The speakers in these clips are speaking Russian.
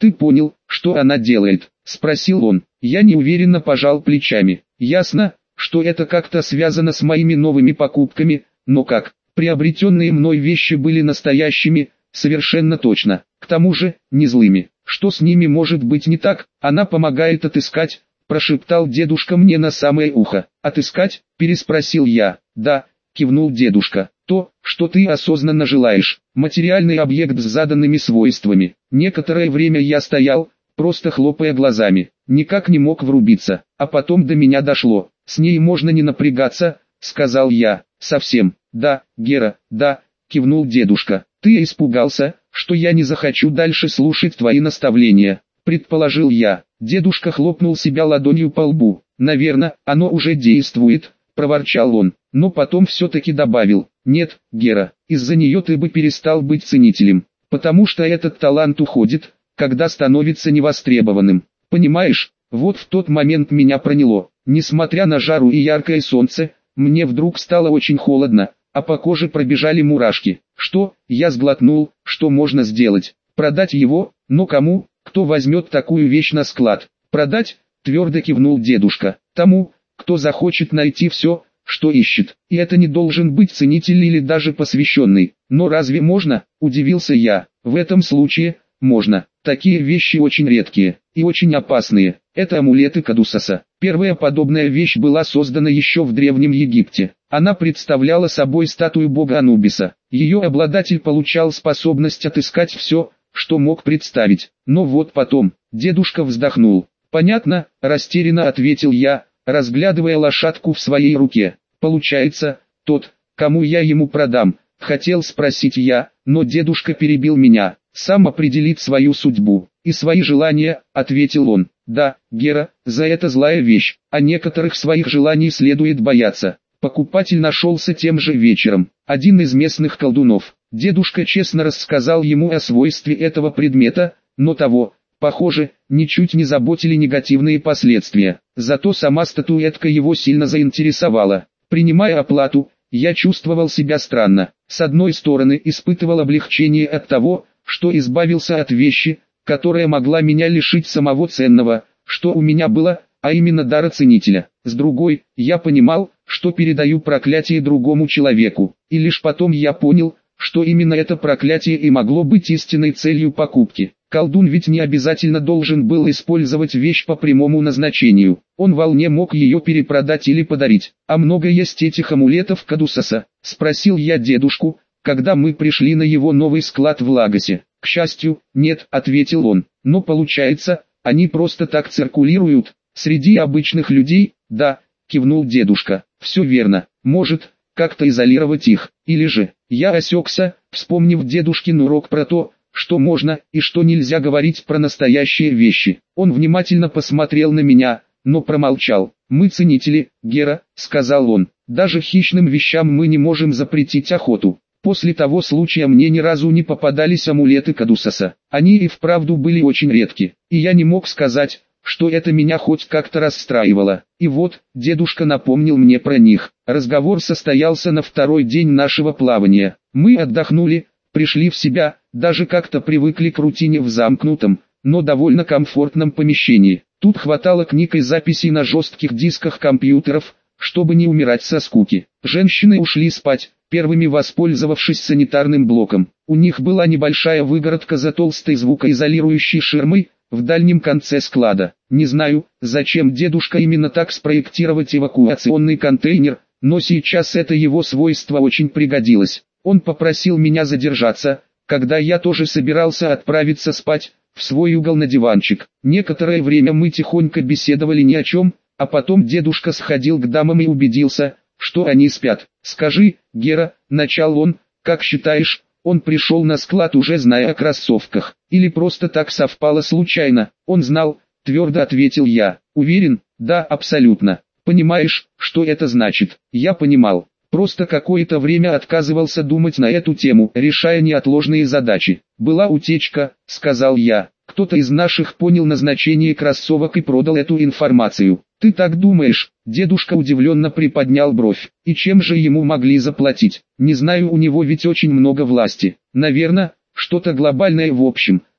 «Ты понял, что она делает?» – спросил он. Я неуверенно пожал плечами. «Ясно, что это как-то связано с моими новыми покупками, но как? Приобретенные мной вещи были настоящими, совершенно точно. К тому же, не злыми. Что с ними может быть не так? Она помогает отыскать», – прошептал дедушка мне на самое ухо. «Отыскать?» – переспросил я. «Да», – кивнул дедушка. «То, что ты осознанно желаешь. Материальный объект с заданными свойствами». Некоторое время я стоял, просто хлопая глазами. Никак не мог врубиться. А потом до меня дошло. «С ней можно не напрягаться», – сказал я. «Совсем». «Да, Гера, да», – кивнул дедушка. «Ты испугался, что я не захочу дальше слушать твои наставления», – предположил я. Дедушка хлопнул себя ладонью по лбу. «Наверное, оно уже действует», – проворчал он. Но потом все-таки добавил: «Нет, Гера, из-за нее ты бы перестал быть ценителем, потому что этот талант уходит, когда становится невостребованным. Понимаешь?» Вот в тот момент меня проняло. Несмотря на жару и яркое солнце, мне вдруг стало очень холодно, а по коже пробежали мурашки. «Что?» – я сглотнул. «Что можно сделать? Продать его? Но кому? Кто возьмет такую вещь на склад?» «Продать?» – твердо кивнул дедушка. «Тому, кто захочет найти все, что ищет. И это не должен быть ценитель или даже посвященный». «Но разве можно?» – удивился я. «В этом случае, можно. Такие вещи очень редкие и очень опасные. Это амулеты Кадусаса. Первая подобная вещь была создана еще в Древнем Египте. Она представляла собой статую бога Анубиса. Ее обладатель получал способность отыскать все, что мог представить. Но вот потом, дедушка вздохнул. «Понятно», – растерянно ответил я, разглядывая лошадку в своей руке. «Получается, тот, кому я ему продам», – хотел спросить я, но дедушка перебил меня. «Сам определит свою судьбу и свои желания», – ответил он. «Да, Гера, за это злая вещь, а некоторых своих желаний следует бояться». Покупатель нашелся тем же вечером. Один из местных колдунов. Дедушка честно рассказал ему о свойстве этого предмета, но того, похоже, ничуть не заботили негативные последствия. Зато сама статуэтка его сильно заинтересовала. Принимая оплату, я чувствовал себя странно. С одной стороны, испытывал облегчение от того, что избавился от вещи, которая могла меня лишить самого ценного, что у меня было, а именно дара ценителя. С другой, я понимал, что передаю проклятие другому человеку, и лишь потом я понял, что именно это проклятие и могло быть истинной целью покупки. Колдун ведь не обязательно должен был использовать вещь по прямому назначению. Он вполне мог ее перепродать или подарить. «А много есть этих амулетов Кадусаса?» – спросил я дедушку, когда мы пришли на его новый склад в Лагосе. «К счастью, нет», – ответил он. «Но получается, они просто так циркулируют среди обычных людей?» «Да», – кивнул дедушка. «Все верно. Может, как-то изолировать их, или же...» Я осекся, вспомнив дедушкин урок про то, что можно и что нельзя говорить про настоящие вещи. Он внимательно посмотрел на меня, но промолчал. «Мы ценители, Гера», – сказал он. «Даже хищным вещам мы не можем запретить охоту. После того случая мне ни разу не попадались амулеты Кадусаса. Они и вправду были очень редки, и я не мог сказать, что это меня хоть как-то расстраивало. И вот, дедушка напомнил мне про них. Разговор состоялся на второй день нашего плавания. Мы отдохнули, пришли в себя, даже как-то привыкли к рутине в замкнутом, но довольно комфортном помещении. Тут хватало книг и записей на жестких дисках компьютеров, чтобы не умирать со скуки. Женщины ушли спать, первыми воспользовавшись санитарным блоком. У них была небольшая выгородка за толстой звукоизолирующей ширмой в дальнем конце склада. Не знаю, зачем дедушка именно так спроектировать эвакуационный контейнер, но сейчас это его свойство очень пригодилось. Он попросил меня задержаться, когда я тоже собирался отправиться спать, в свой угол на диванчик. Некоторое время мы тихонько беседовали ни о чем, а потом дедушка сходил к дамам и убедился, что они спят. «Скажи, Гера», — начал он, — «как считаешь, он пришел на склад уже зная о кроссовках, или просто так совпало случайно?» «Он знал», — твердо ответил я. «Уверен?» «Да, абсолютно. Понимаешь, что это значит?» Я понимал. Просто какое-то время отказывался думать на эту тему, решая неотложные задачи. «Была утечка», — сказал я. «Кто-то из наших понял назначение кроссовок и продал эту информацию». «Ты так думаешь?» Дедушка удивленно приподнял бровь. «И чем же ему могли заплатить?» «Не знаю, у него ведь очень много власти. Наверное, что-то глобальное в общем.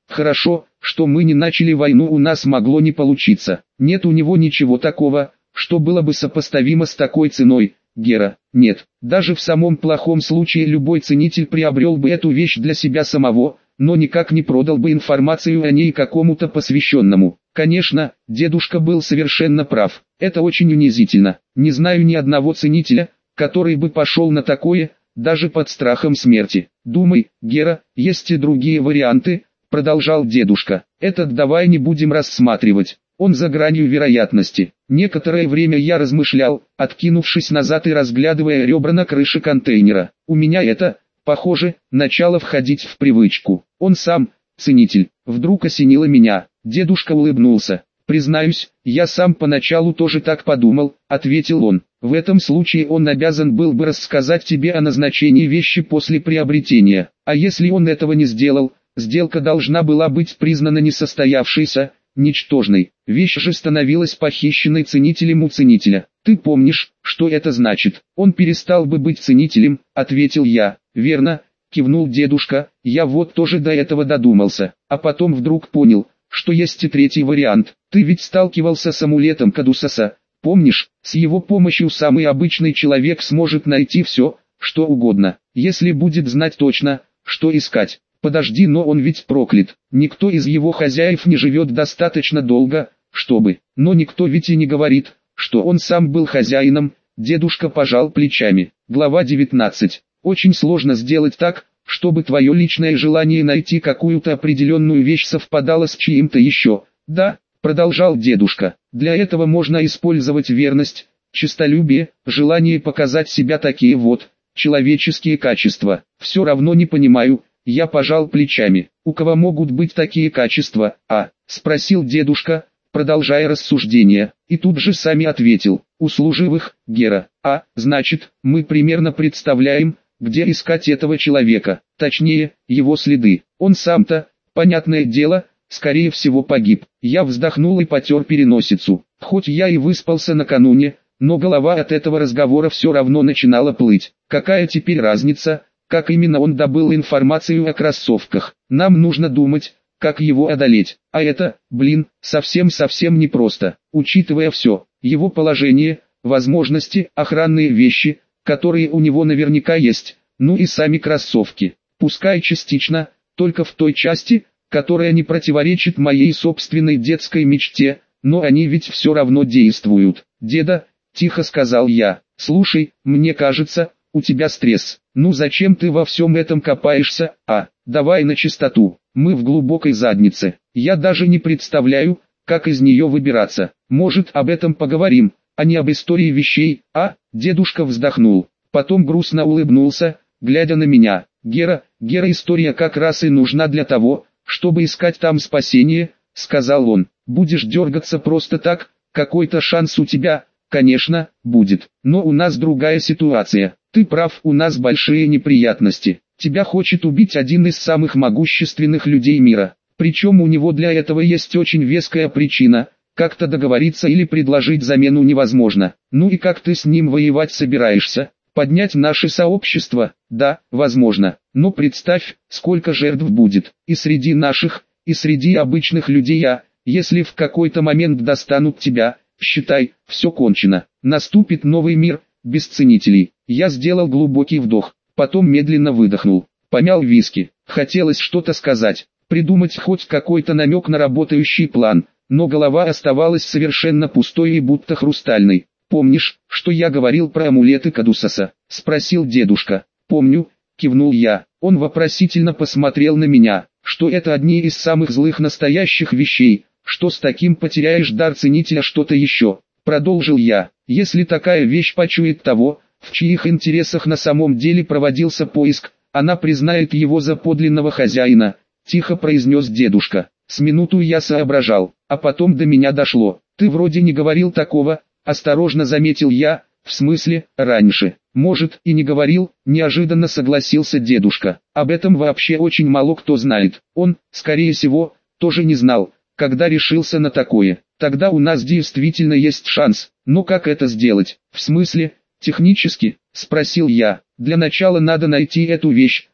Хорошо, что мы не начали войну, у нас могло не получиться. Нет у него ничего такого, что было бы сопоставимо с такой ценой, Гера. Нет, даже в самом плохом случае любой ценитель приобрел бы эту вещь для себя самого, но никак не продал бы информацию о ней какому-то посвященному. Конечно, дедушка был совершенно прав. Это очень унизительно. Не знаю ни одного ценителя, который бы пошел на такое, даже под страхом смерти. Думай, Гера, есть и другие варианты, продолжал дедушка. Этот давай не будем рассматривать. Он за гранью вероятности. Некоторое время я размышлял, откинувшись назад и разглядывая ребра на крыше контейнера. У меня это, похоже, начало входить в привычку. Он сам, ценитель. Вдруг осенило меня. Дедушка улыбнулся. «Признаюсь, я сам поначалу тоже так подумал», — ответил он. «В этом случае он обязан был бы рассказать тебе о назначении вещи после приобретения. А если он этого не сделал, сделка должна была быть признана несостоявшейся, ничтожной. Вещь же становилась похищенной ценителем у ценителя. Ты помнишь, что это значит? Он перестал бы быть ценителем», — ответил я. «Верно», — кивнул дедушка, — «я вот тоже до этого додумался, а потом вдруг понял, что есть и третий вариант. Ты ведь сталкивался с амулетом Кадусаса, помнишь? С его помощью самый обычный человек сможет найти все, что угодно, если будет знать точно, что искать. Подожди, но он ведь проклят. Никто из его хозяев не живет достаточно долго, чтобы. Но никто ведь и не говорит, что он сам был хозяином». Дедушка пожал плечами. Глава 19. Очень сложно сделать так, чтобы твое личное желание найти какую-то определенную вещь совпадало с чьим-то еще. Да, продолжал дедушка, для этого можно использовать верность, честолюбие, желание показать себя, такие вот, человеческие качества. Все равно не понимаю, я пожал плечами. У кого могут быть такие качества, спросил дедушка, продолжая рассуждение, и тут же сами ответил, у служивых, Гера. Значит, мы примерно представляем, где искать этого человека, точнее, его следы. Он сам-то, понятное дело, скорее всего погиб. Я вздохнул и потер переносицу. Хоть я и выспался накануне, но голова от этого разговора все равно начинала плыть. Какая теперь разница, как именно он добыл информацию о кроссовках? Нам нужно думать, как его одолеть. А это, совсем непросто, учитывая все, его положение, возможности, охранные вещи, которые у него наверняка есть, ну и сами кроссовки. Пускай частично, только в той части, которая не противоречит моей собственной детской мечте, но они ведь все равно действуют. «Деда», — тихо сказал я, — «слушай, мне кажется, у тебя стресс. Ну зачем ты во всем этом копаешься? Давай на чистоту. Мы в глубокой заднице. Я даже не представляю, как из нее выбираться. Может, об этом поговорим, а не об истории вещей, Дедушка вздохнул, потом грустно улыбнулся, глядя на меня. Гера, история как раз и нужна для того, чтобы искать там спасение», — сказал он. «Будешь дергаться просто так, какой-то шанс у тебя, конечно, будет. Но у нас другая ситуация. Ты прав, у нас большие неприятности. Тебя хочет убить один из самых могущественных людей мира. Причем у него для этого есть очень веская причина. Как-то договориться или предложить замену невозможно. Ну и как ты с ним воевать собираешься? Поднять наше сообщество? Да, возможно. Но представь, сколько жертв будет. И среди наших, и среди обычных людей, если в какой-то момент достанут тебя, считай, все кончено. Наступит новый мир, без ценителей. Я сделал глубокий вдох, потом медленно выдохнул. Помял виски. Хотелось что-то сказать, придумать хоть какой-то намек на работающий план. Но голова оставалась совершенно пустой и будто хрустальной. «Помнишь, что я говорил про амулеты Кадусаса?» — спросил дедушка. «Помню», — кивнул я. Он вопросительно посмотрел на меня. «Что это одни из самых злых настоящих вещей, что с таким потеряешь дар ценителя, что-то еще?» Продолжил я. «Если такая вещь почует того, в чьих интересах на самом деле проводился поиск, она признает его за подлинного хозяина», — тихо произнес дедушка. С минуту я соображал, а потом до меня дошло. «Ты вроде не говорил такого», — осторожно заметил я, — «в смысле, раньше». «Может, и не говорил», — неожиданно согласился дедушка. «Об этом вообще очень мало кто знает. Он, скорее всего, тоже не знал, когда решился на такое. Тогда у нас действительно есть шанс. Но как это сделать?» «В смысле, технически?» — спросил я. «Для начала надо найти эту вещь»,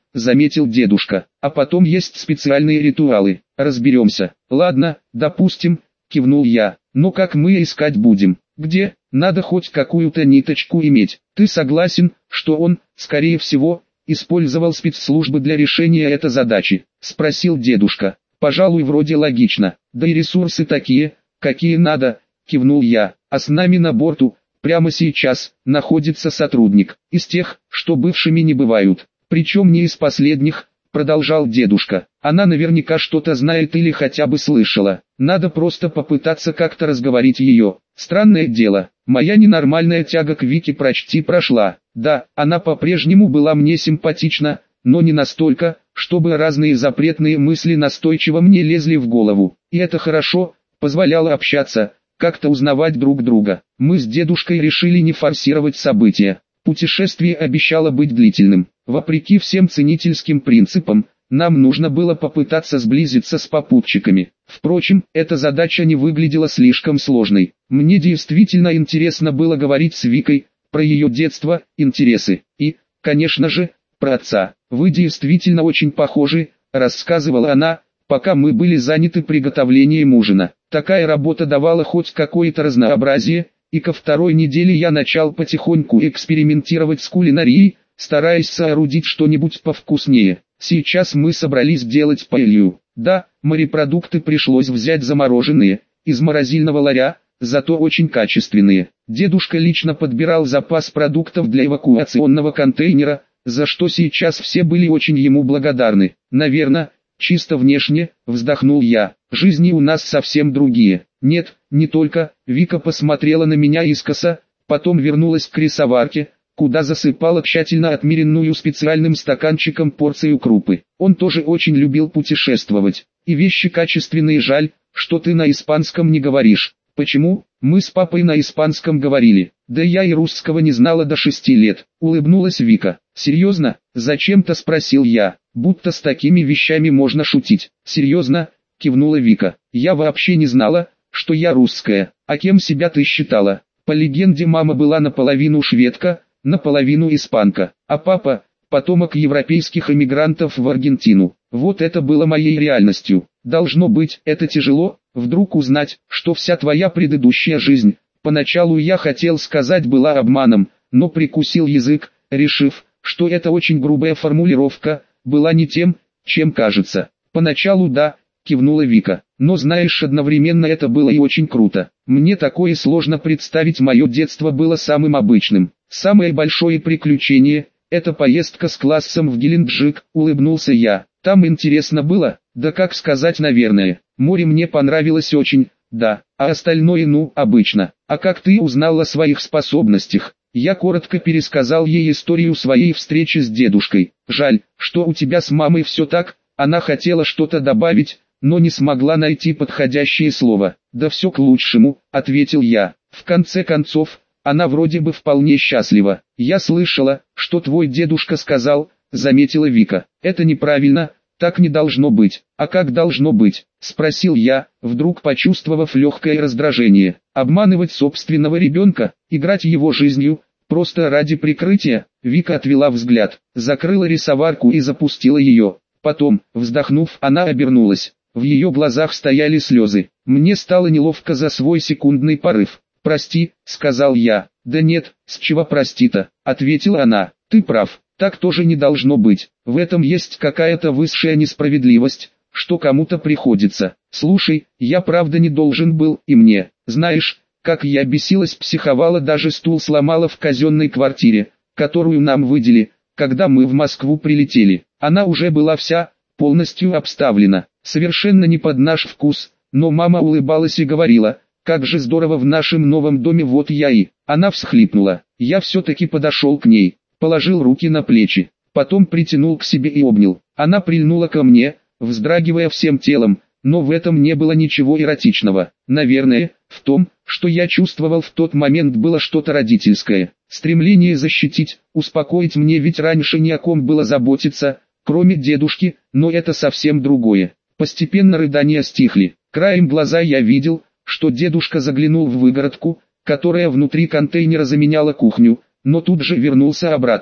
заметил дедушка. А потом есть специальные ритуалы. Разберемся. Ладно, допустим, кивнул я. Но как мы искать будем? Где? Надо хоть какую-то ниточку иметь. Ты согласен, что он, скорее всего, использовал спецслужбы для решения этой задачи? Спросил дедушка. Пожалуй, вроде логично. Да и ресурсы такие, какие надо, кивнул я. А с нами на борту, прямо сейчас, находится сотрудник. Из тех, что бывшими не бывают. Причем не из последних, продолжал дедушка. Она наверняка что-то знает или хотя бы слышала. Надо просто попытаться как-то разговорить ее. Странное дело, моя ненормальная тяга к Вике почти прошла. Да, она по-прежнему была мне симпатична, но не настолько, чтобы разные запретные мысли настойчиво мне лезли в голову. И это хорошо, позволяло общаться, как-то узнавать друг друга. Мы с дедушкой решили не форсировать события. Путешествие обещало быть длительным. Вопреки всем ценительским принципам, нам нужно было попытаться сблизиться с попутчиками. Впрочем, эта задача не выглядела слишком сложной. Мне действительно интересно было говорить с Викой, про ее детство, интересы и, конечно же, про отца. «Вы действительно очень похожи», — рассказывала она, пока мы были заняты приготовлением ужина. Такая работа давала хоть какое-то разнообразие, и ко второй неделе я начал потихоньку экспериментировать с кулинарией, стараясь соорудить что-нибудь повкуснее. Сейчас мы собрались делать паэлью. Да, морепродукты пришлось взять замороженные, из морозильного ларя, зато очень качественные. Дедушка лично подбирал запас продуктов для эвакуационного контейнера, за что сейчас все были очень ему благодарны. Наверное, чисто внешне, вздохнул я. Жизни у нас совсем другие. Нет, не только. Вика посмотрела на меня искоса, потом вернулась к рисоварке, куда засыпала тщательно отмеренную специальным стаканчиком порцию крупы. Он тоже очень любил путешествовать. И вещи качественные. Жаль, что ты на испанском не говоришь. Почему? Мы с папой на испанском говорили. Да я и русского не знала до 6 лет. Улыбнулась Вика. Серьезно? Зачем-то спросил я. Будто с такими вещами можно шутить. Серьезно? Кивнула Вика. Я вообще не знала, что я русская. А кем себя ты считала? По легенде, мама была наполовину шведка, наполовину испанка, а папа – потомок европейских эмигрантов в Аргентину. Вот это было моей реальностью. Должно быть, это тяжело, вдруг узнать, что вся твоя предыдущая жизнь, поначалу я хотел сказать, была обманом, но прикусил язык, решив, что это очень грубая формулировка, была не тем, чем кажется. Поначалу да, кивнула Вика, но знаешь, одновременно это было и очень круто. Мне такое сложно представить, мое детство было самым обычным. Самое большое приключение – это поездка с классом в Геленджик, улыбнулся я. Там интересно было, да как сказать, наверное. Море мне понравилось очень, да, а остальное обычно. А как ты узнал о своих способностях? Я коротко пересказал ей историю своей встречи с дедушкой. Жаль, что у тебя с мамой все так, она хотела что-то добавить, но не смогла найти подходящее слово. Да все к лучшему, ответил я. В конце концов, она вроде бы вполне счастлива. Я слышала, что твой дедушка сказал, заметила Вика. Это неправильно, так не должно быть. А как должно быть? Спросил я, вдруг почувствовав легкое раздражение. Обманывать собственного ребенка, играть его жизнью, просто ради прикрытия? Вика отвела взгляд, закрыла рисоварку и запустила ее. Потом, вздохнув, она обернулась. В ее глазах стояли слезы. Мне стало неловко за свой секундный порыв. «Прости», — сказал я. «Да нет, с чего прости-то», — ответила она. «Ты прав, так тоже не должно быть. В этом есть какая-то высшая несправедливость, что кому-то приходится. Слушай, я правда не должен был, и мне, знаешь, как я бесилась, психовала, даже стул сломала в казенной квартире, которую нам выделили, когда мы в Москву прилетели. Она уже была вся, полностью обставлена, совершенно не под наш вкус, но мама улыбалась и говорила: как же здорово в нашем новом доме, вот я и... Она всхлипнула. Я все-таки подошел к ней, положил руки на плечи, потом притянул к себе и обнял. Она прильнула ко мне, вздрагивая всем телом, но в этом не было ничего эротичного. Наверное, в том, что я чувствовал в тот момент, было что-то родительское. Стремление защитить, успокоить. Мне ведь раньше ни о ком было заботиться, кроме дедушки, но это совсем другое. Постепенно рыдания стихли. Краем глаза я видел, что дедушка заглянул в выгородку, которая внутри контейнера заменяла кухню, но тут же вернулся обратно.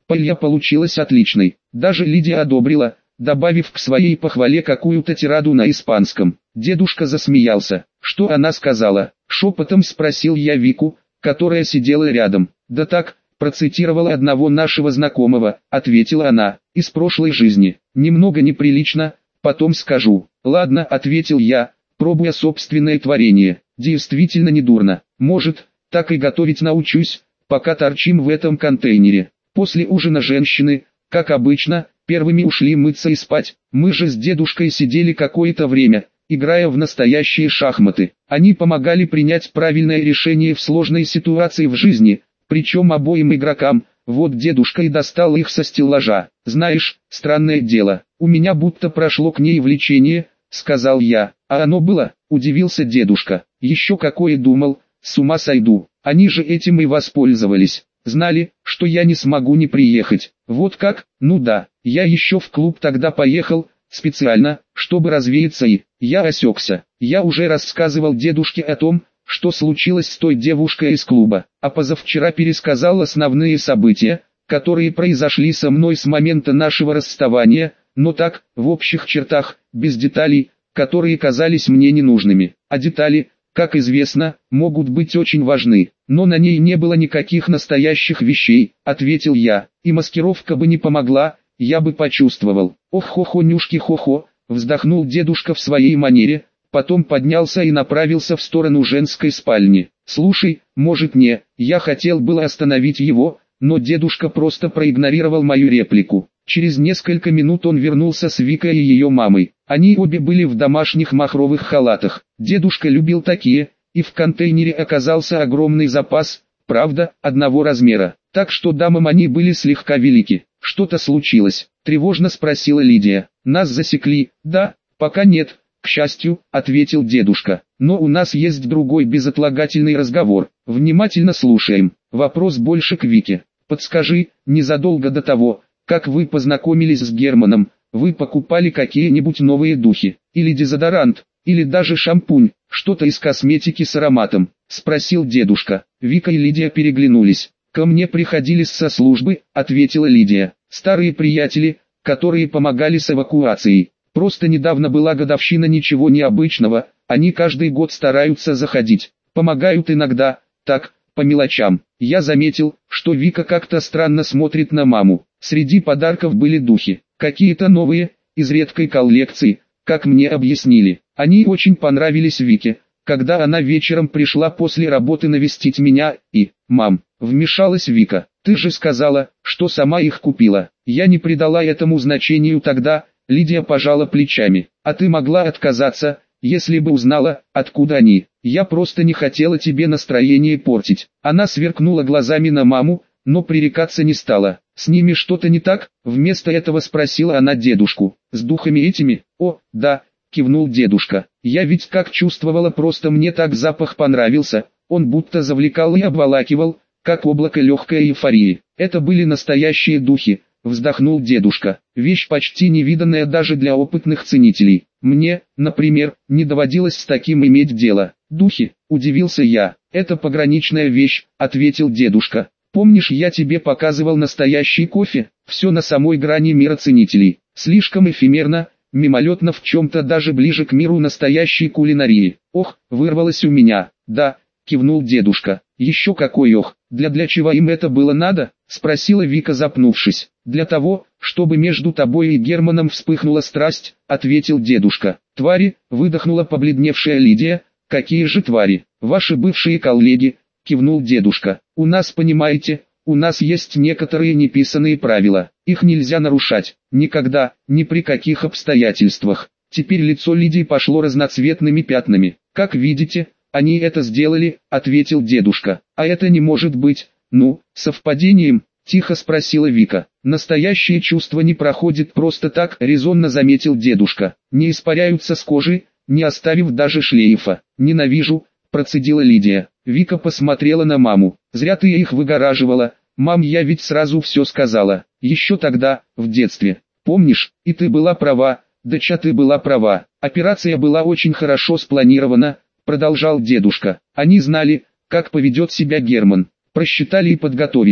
Паэлья получилась отличной. Даже Лидия одобрила, добавив к своей похвале какую-то тираду на испанском. Дедушка засмеялся. Что она сказала? Шепотом спросил я Вику, которая сидела рядом. Да так, процитировала одного нашего знакомого, ответила она, из прошлой жизни. Немного неприлично, потом скажу. Ладно, ответил я, пробуя собственное творение. Действительно недурно. Может, так и готовить научусь, пока торчим в этом контейнере. После ужина женщины, как обычно, первыми ушли мыться и спать. Мы же с дедушкой сидели какое-то время, играя в настоящие шахматы. Они помогали принять правильное решение в сложной ситуации в жизни, причем обоим игрокам. Вот дедушка и достал их со стеллажа. Знаешь, странное дело, у меня будто прошло к ней влечение, сказал я. А оно было, удивился дедушка. Еще какое, думал, с ума сойду. Они же этим и воспользовались. Знали, что я не смогу не приехать. Вот как? Ну да, я еще в клуб тогда поехал, специально, чтобы развеяться и... Я осекся. Я уже рассказывал дедушке о том, что случилось с той девушкой из клуба, а позавчера пересказал основные события, которые произошли со мной с момента нашего расставания, но так, в общих чертах, без деталей, которые казались мне ненужными. А детали, как известно, могут быть очень важны. Но на ней не было никаких настоящих вещей, ответил я, и маскировка бы не помогла, я бы почувствовал. Ох-хо-хо-нюшки хо-хо, вздохнул дедушка в своей манере, потом поднялся и направился в сторону женской спальни. Слушай, может не, я хотел было остановить его, но дедушка просто проигнорировал мою реплику. Через несколько минут он вернулся с Викой и ее мамой. Они обе были в домашних махровых халатах. Дедушка любил такие, и в контейнере оказался огромный запас, правда, одного размера. Так что дамам они были слегка велики. Что-то случилось? Тревожно спросила Лидия. Нас засекли? Да, пока нет, к счастью, ответил дедушка. Но у нас есть другой безотлагательный разговор. Внимательно слушаем. Вопрос больше к Вике. Подскажи, незадолго до того, как вы познакомились с Германом, вы покупали какие-нибудь новые духи, или дезодорант, или даже шампунь, что-то из косметики с ароматом? Спросил дедушка. Вика и Лидия переглянулись. Ко мне приходили со службы, ответила Лидия. Старые приятели, которые помогали с эвакуацией. Просто недавно была годовщина, ничего необычного, они каждый год стараются заходить. Помогают иногда, так, по мелочам. Я заметил, что Вика как-то странно смотрит на маму. Среди подарков были духи, какие-то новые, из редкой коллекции, как мне объяснили. Они очень понравились Вике, когда она вечером пришла после работы навестить меня, и... Мам, вмешалась Вика, ты же сказала, что сама их купила. Я не придала этому значению тогда, Лидия пожала плечами. А ты могла отказаться, если бы узнала, откуда они. Я просто не хотела тебе настроение портить. Она сверкнула глазами на маму, но пререкаться не стала. С ними что-то не так? Вместо этого спросила она дедушку. С духами этими? О, да, кивнул дедушка. Я ведь как чувствовала, просто мне так запах понравился. Он будто завлекал и обволакивал, как облако легкой эйфории. Это были настоящие духи, вздохнул дедушка. Вещь почти невиданная даже для опытных ценителей. Мне, например, не доводилось с таким иметь дело. Духи, удивился я. Это пограничная вещь, ответил дедушка. Помнишь, я тебе показывал настоящий кофе? Все на самой грани мира ценителей. Слишком эфемерно, мимолетно, в чем-то даже ближе к миру настоящей кулинарии. Ох, вырвалось у меня. Да, кивнул дедушка. Еще какой ох, для чего им это было надо? Спросила Вика, запнувшись. Для того, чтобы между тобой и Германом вспыхнула страсть, ответил дедушка. Твари, выдохнула побледневшая Лидия. Какие же твари? Ваши бывшие коллеги, кивнул дедушка. У нас, понимаете, у нас есть некоторые неписанные правила. Их нельзя нарушать. Никогда, ни при каких обстоятельствах. Теперь лицо Лидии пошло разноцветными пятнами. Как видите, они это сделали, ответил дедушка. А это не может быть, ну, совпадением, тихо спросила Вика. Настоящие чувства не проходят просто так, резонно заметил дедушка. Не испаряются с кожи, не оставив даже шлейфа. Ненавижу, процедила Лидия. Вика посмотрела на маму. Зря ты их выгораживала. Мам, я ведь сразу все сказала. Еще тогда, в детстве. Помнишь, и ты была права, доча, ты была права. Операция была очень хорошо спланирована, продолжал дедушка. Они знали, как поведет себя Герман. Просчитали и подготовились.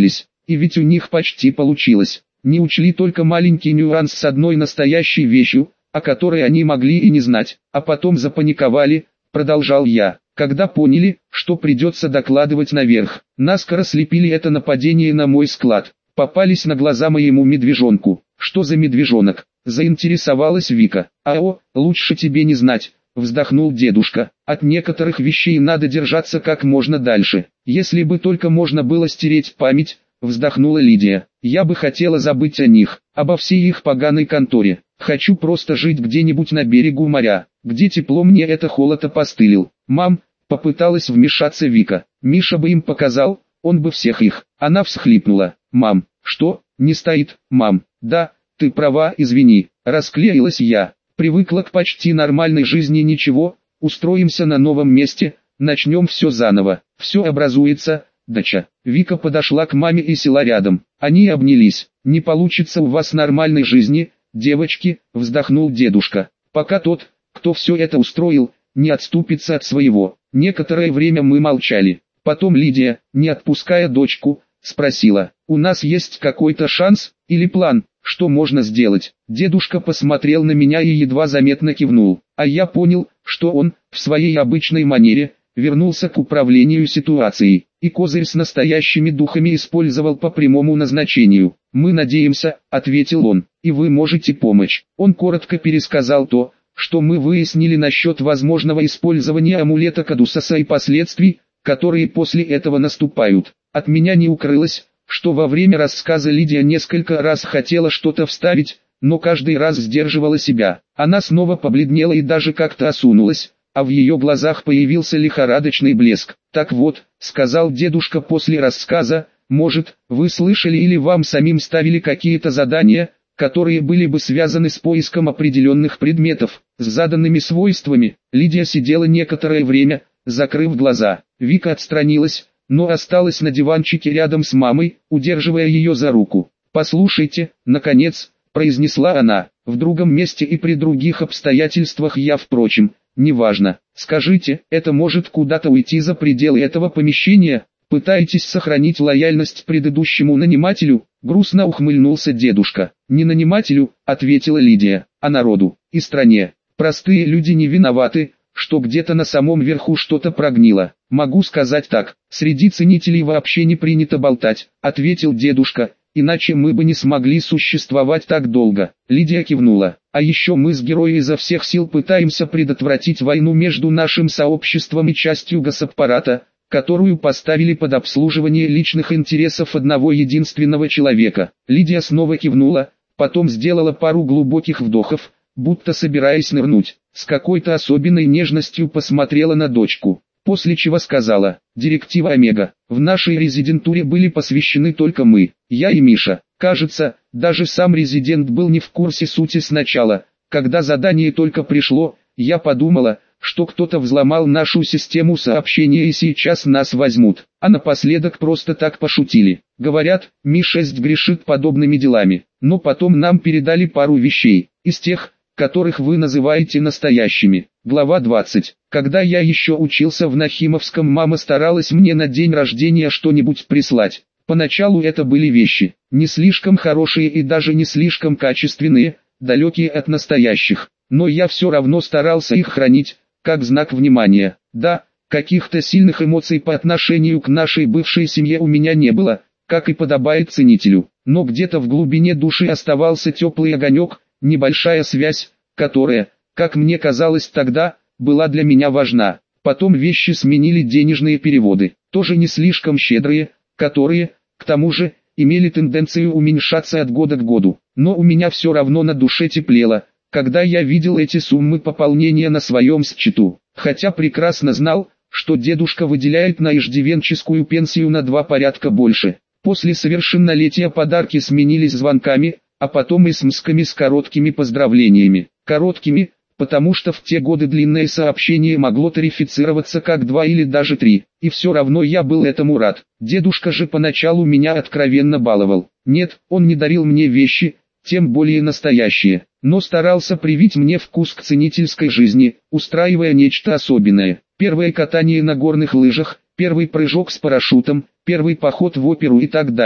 И ведь у них почти получилось. Не учли только маленький нюанс с одной настоящей вещью, о которой они могли и не знать. А потом запаниковали, продолжал я, когда поняли, что придется докладывать наверх. Наскоро слепили это нападение на мой склад. Попались на глаза моему медвежонку. Что за медвежонок? Заинтересовалась Вика. Лучше тебе не знать, вздохнул дедушка. От некоторых вещей надо держаться как можно дальше. Если бы только можно было стереть память, вздохнула Лидия. Я бы хотела забыть о них, обо всей их поганой конторе. Хочу просто жить где-нибудь на берегу моря, где тепло, мне это холод опостылил. Мам, попыталась вмешаться Вика. Миша бы им показал, он бы всех их. Она всхлипнула. Мам, что? Не стоит, мам. Да, ты права, извини. Расклеилась я. Привыкла к почти нормальной жизни, ничего, устроимся на новом месте, начнем все заново. Все образуется, доча. Вика подошла к маме и села рядом. Они обнялись. Не получится у вас нормальной жизни, девочки, вздохнул дедушка. Пока тот, кто все это устроил, не отступится от своего. Некоторое время мы молчали. Потом Лидия, не отпуская дочку, спросила: у нас есть какой-то шанс, или план, что можно сделать? Дедушка посмотрел на меня и едва заметно кивнул. А я понял, что он, в своей обычной манере, вернулся к управлению ситуацией, и козырь с настоящими духами использовал по прямому назначению. «Мы надеемся», — ответил он, — «и вы можете помочь». Он коротко пересказал то, что мы выяснили насчет возможного использования амулета Кадусаса и последствий, которые после этого наступают. От меня не укрылось, что во время рассказа Лидия несколько раз хотела что-то вставить, но каждый раз сдерживала себя. Она снова побледнела и даже как-то осунулась, а в ее глазах появился лихорадочный блеск. «Так вот», — сказал дедушка после рассказа, — «может, вы слышали или вам самим ставили какие-то задания, которые были бы связаны с поиском определенных предметов, с заданными свойствами». Лидия сидела некоторое время, закрыв глаза. Вика отстранилась, но осталась на диванчике рядом с мамой, удерживая ее за руку. «Послушайте», — наконец, произнесла она, — «в другом месте и при других обстоятельствах я, впрочем, неважно. Скажите, это может куда-то уйти за пределы этого помещения? Пытаетесь сохранить лояльность предыдущему нанимателю?» Грустно ухмыльнулся дедушка. «Не нанимателю», — ответила Лидия, — «а народу и стране. Простые люди не виноваты, что где-то на самом верху что-то прогнило. Могу сказать так, среди ценителей вообще не принято болтать», — ответил дедушка, — «иначе мы бы не смогли существовать так долго». Лидия кивнула. «А еще мы с героем изо всех сил пытаемся предотвратить войну между нашим сообществом и частью госаппарата, которую поставили под обслуживание личных интересов одного единственного человека». Лидия снова кивнула, потом сделала пару глубоких вдохов, будто собираясь нырнуть. С какой-то особенной нежностью посмотрела на дочку, после чего сказала: «Директива Омега. В нашей резидентуре были посвящены только мы, я и Миша. Кажется, даже сам резидент был не в курсе сути сначала. Когда задание только пришло, я подумала, что кто-то взломал нашу систему сообщения и сейчас нас возьмут. А напоследок просто так пошутили. Говорят, Ми-6 грешит подобными делами. Но потом нам передали пару вещей, из тех, которых вы называете настоящими». Глава 20. Когда я еще учился в Нахимовском, мама старалась мне на день рождения что-нибудь прислать. Поначалу это были вещи, не слишком хорошие и даже не слишком качественные, далекие от настоящих. Но я все равно старался их хранить, как знак внимания. Да, каких-то сильных эмоций по отношению к нашей бывшей семье у меня не было, как и подобает ценителю. Но где-то в глубине души оставался теплый огонек, небольшая связь, которая, как мне казалось тогда, была для меня важна. Потом вещи сменили денежные переводы, тоже не слишком щедрые, которые, к тому же, имели тенденцию уменьшаться от года к году. Но у меня все равно на душе теплело, когда я видел эти суммы пополнения на своем счету. Хотя прекрасно знал, что дедушка выделяет на иждивенческую пенсию на 2 порядка больше. После совершеннолетия подарки сменились звонками, а потом и смсками с короткими поздравлениями. Короткими, потому что в те годы длинное сообщение могло тарифицироваться как 2 или даже 3, и все равно я был этому рад. Дедушка же поначалу меня откровенно баловал. Нет, он не дарил мне вещи, тем более настоящие, но старался привить мне вкус к ценительской жизни, устраивая нечто особенное. Первое катание на горных лыжах, первый прыжок с парашютом, первый поход в оперу и так далее.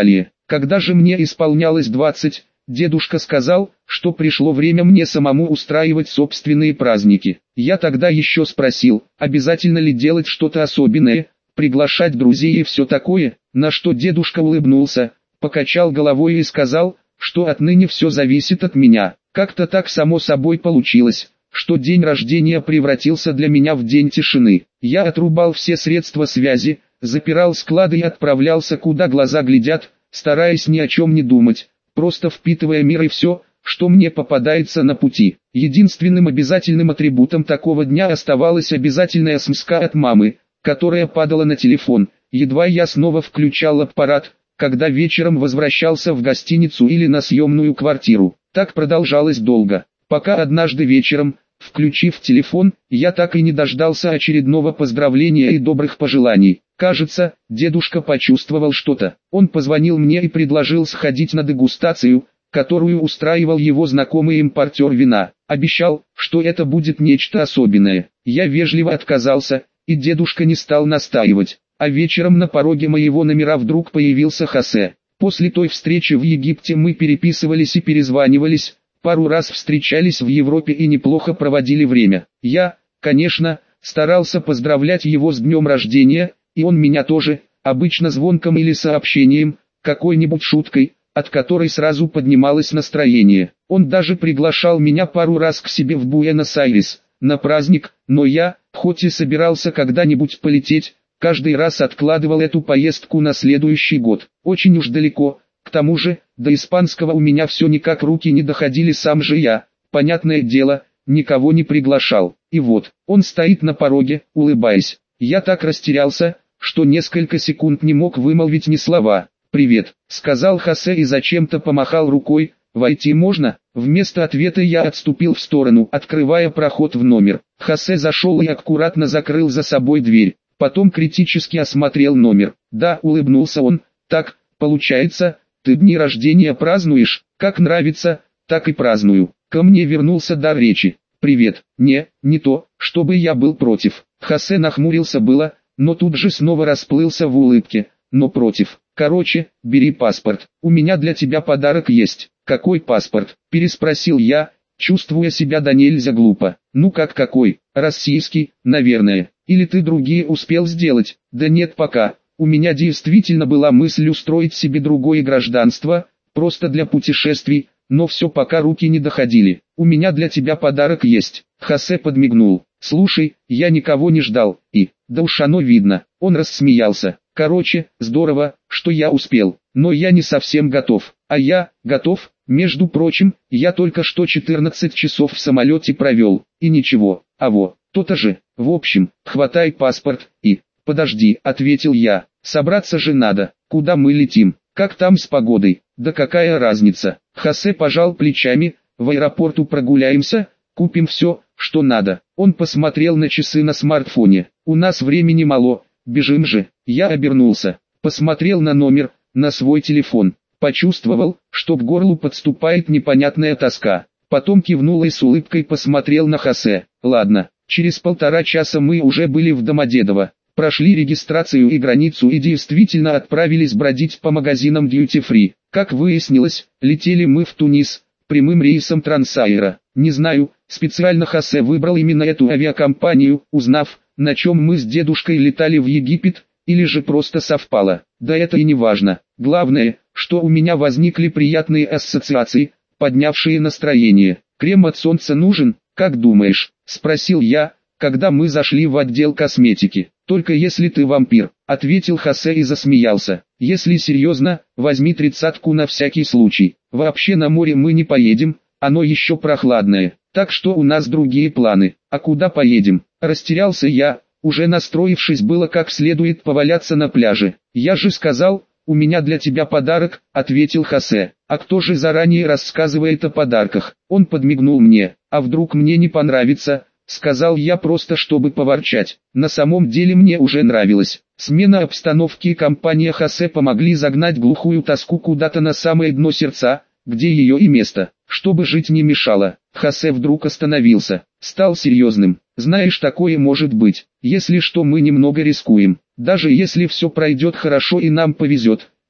Когда же мне исполнялось 20, дедушка сказал, что пришло время мне самому устраивать собственные праздники. Я тогда еще спросил, обязательно ли делать что-то особенное, приглашать друзей и все такое, на что дедушка улыбнулся, покачал головой и сказал, что отныне все зависит от меня. Как-то так само собой получилось, что день рождения превратился для меня в день тишины. Я отрубал все средства связи, запирал склады и отправлялся куда глаза глядят, стараясь ни о чем не думать, просто впитывая мир и все, что мне попадается на пути. Единственным обязательным атрибутом такого дня оставалась обязательная смска от мамы, которая падала на телефон, едва я снова включал аппарат, когда вечером возвращался в гостиницу или на съемную квартиру. Так продолжалось долго, пока однажды вечером, включив телефон, я так и не дождался очередного поздравления и добрых пожеланий. Кажется, дедушка почувствовал что-то. Он позвонил мне и предложил сходить на дегустацию, которую устраивал его знакомый импортер вина. Обещал, что это будет нечто особенное. Я вежливо отказался, и дедушка не стал настаивать. А вечером на пороге моего номера вдруг появился Хосе. После той встречи в Египте мы переписывались и перезванивались, пару раз встречались в Европе и неплохо проводили время. Я, конечно, старался поздравлять его с днем рождения, и он меня тоже, обычно звонком или сообщением, какой-нибудь шуткой, от которой сразу поднималось настроение. Он даже приглашал меня пару раз к себе в Буэнос-Айрес, на праздник, но я, хоть и собирался когда-нибудь полететь, каждый раз откладывал эту поездку на следующий год. Очень уж далеко, к тому же, до испанского у меня все никак руки не доходили, сам же я, понятное дело, никого не приглашал. И вот, он стоит на пороге, улыбаясь. Я так растерялся, что несколько секунд не мог вымолвить ни слова. «Привет», — сказал Хосе и зачем-то помахал рукой. «Войти можно?» Вместо ответа я отступил в сторону, открывая проход в номер. Хосе зашел и аккуратно закрыл за собой дверь. Потом критически осмотрел номер. «Да», — улыбнулся он, — «так, получается, ты дни рождения празднуешь, как нравится, так и праздную». Ко мне вернулся дар речи. «Привет, не то, чтобы я был против». Хосе нахмурился было, но тут же снова расплылся в улыбке. «Но против. Короче, бери паспорт, у меня для тебя подарок есть». «Какой паспорт?» – переспросил я, чувствуя себя да нельзя глупо. «Ну как какой? Российский, наверное. Или ты другие успел сделать?» «Да нет пока. У меня действительно была мысль устроить себе другое гражданство, просто для путешествий, но все пока руки не доходили. У меня для тебя подарок есть». Хосе подмигнул. «Слушай, я никого не ждал, и, да уж оно видно». Он рассмеялся. «Короче, здорово, что я успел, но я не совсем готов». «А я, готов, между прочим, я только что 14 часов в самолете провел, и ничего, то-то же. В общем, хватай паспорт, и...» «Подожди», — ответил я, — «собраться же надо. Куда мы летим? Как там с погодой?» «Да какая разница?» Хосе пожал плечами. «В аэропорту прогуляемся, купим все, что надо». Он посмотрел на часы на смартфоне. «У нас времени мало, бежим же». Я обернулся, посмотрел на номер, на свой телефон. Почувствовал, что к горлу подступает непонятная тоска. Потом кивнул и с улыбкой посмотрел на Хосе. «Ладно». Через 1,5 часа мы уже были в Домодедово. Прошли регистрацию и границу и действительно отправились бродить по магазинам дьюти-фри. Как выяснилось, летели мы в Тунис, прямым рейсом Трансаэра. Не знаю, специально Хосе выбрал именно эту авиакомпанию, узнав, на чем мы с дедушкой летали в Египет, или же просто совпало. Да это и не важно. Главное, что у меня возникли приятные ассоциации, поднявшие настроение. «Крем от солнца нужен, как думаешь?» – спросил я, когда мы зашли в отдел косметики. «Только если ты вампир», — ответил Хосе и засмеялся. «Если серьезно, возьми 30-ку на всякий случай. Вообще на море мы не поедем, оно еще прохладное, так что у нас другие планы». «А куда поедем?» — растерялся я, уже настроившись было как следует поваляться на пляже. «Я же сказал, у меня для тебя подарок», — ответил Хосе. «А кто же заранее рассказывает о подарках?» Он подмигнул мне. «А вдруг мне не понравится?» — сказал я просто чтобы поворчать. На самом деле мне уже нравилось. Смена обстановки и компания Хосе помогли загнать глухую тоску куда-то на самое дно сердца, где ее и место. Чтобы жить не мешало. Хосе вдруг остановился, стал серьезным. «Знаешь, такое может быть. Если что, мы немного рискуем. Даже если все пройдет хорошо и нам повезет,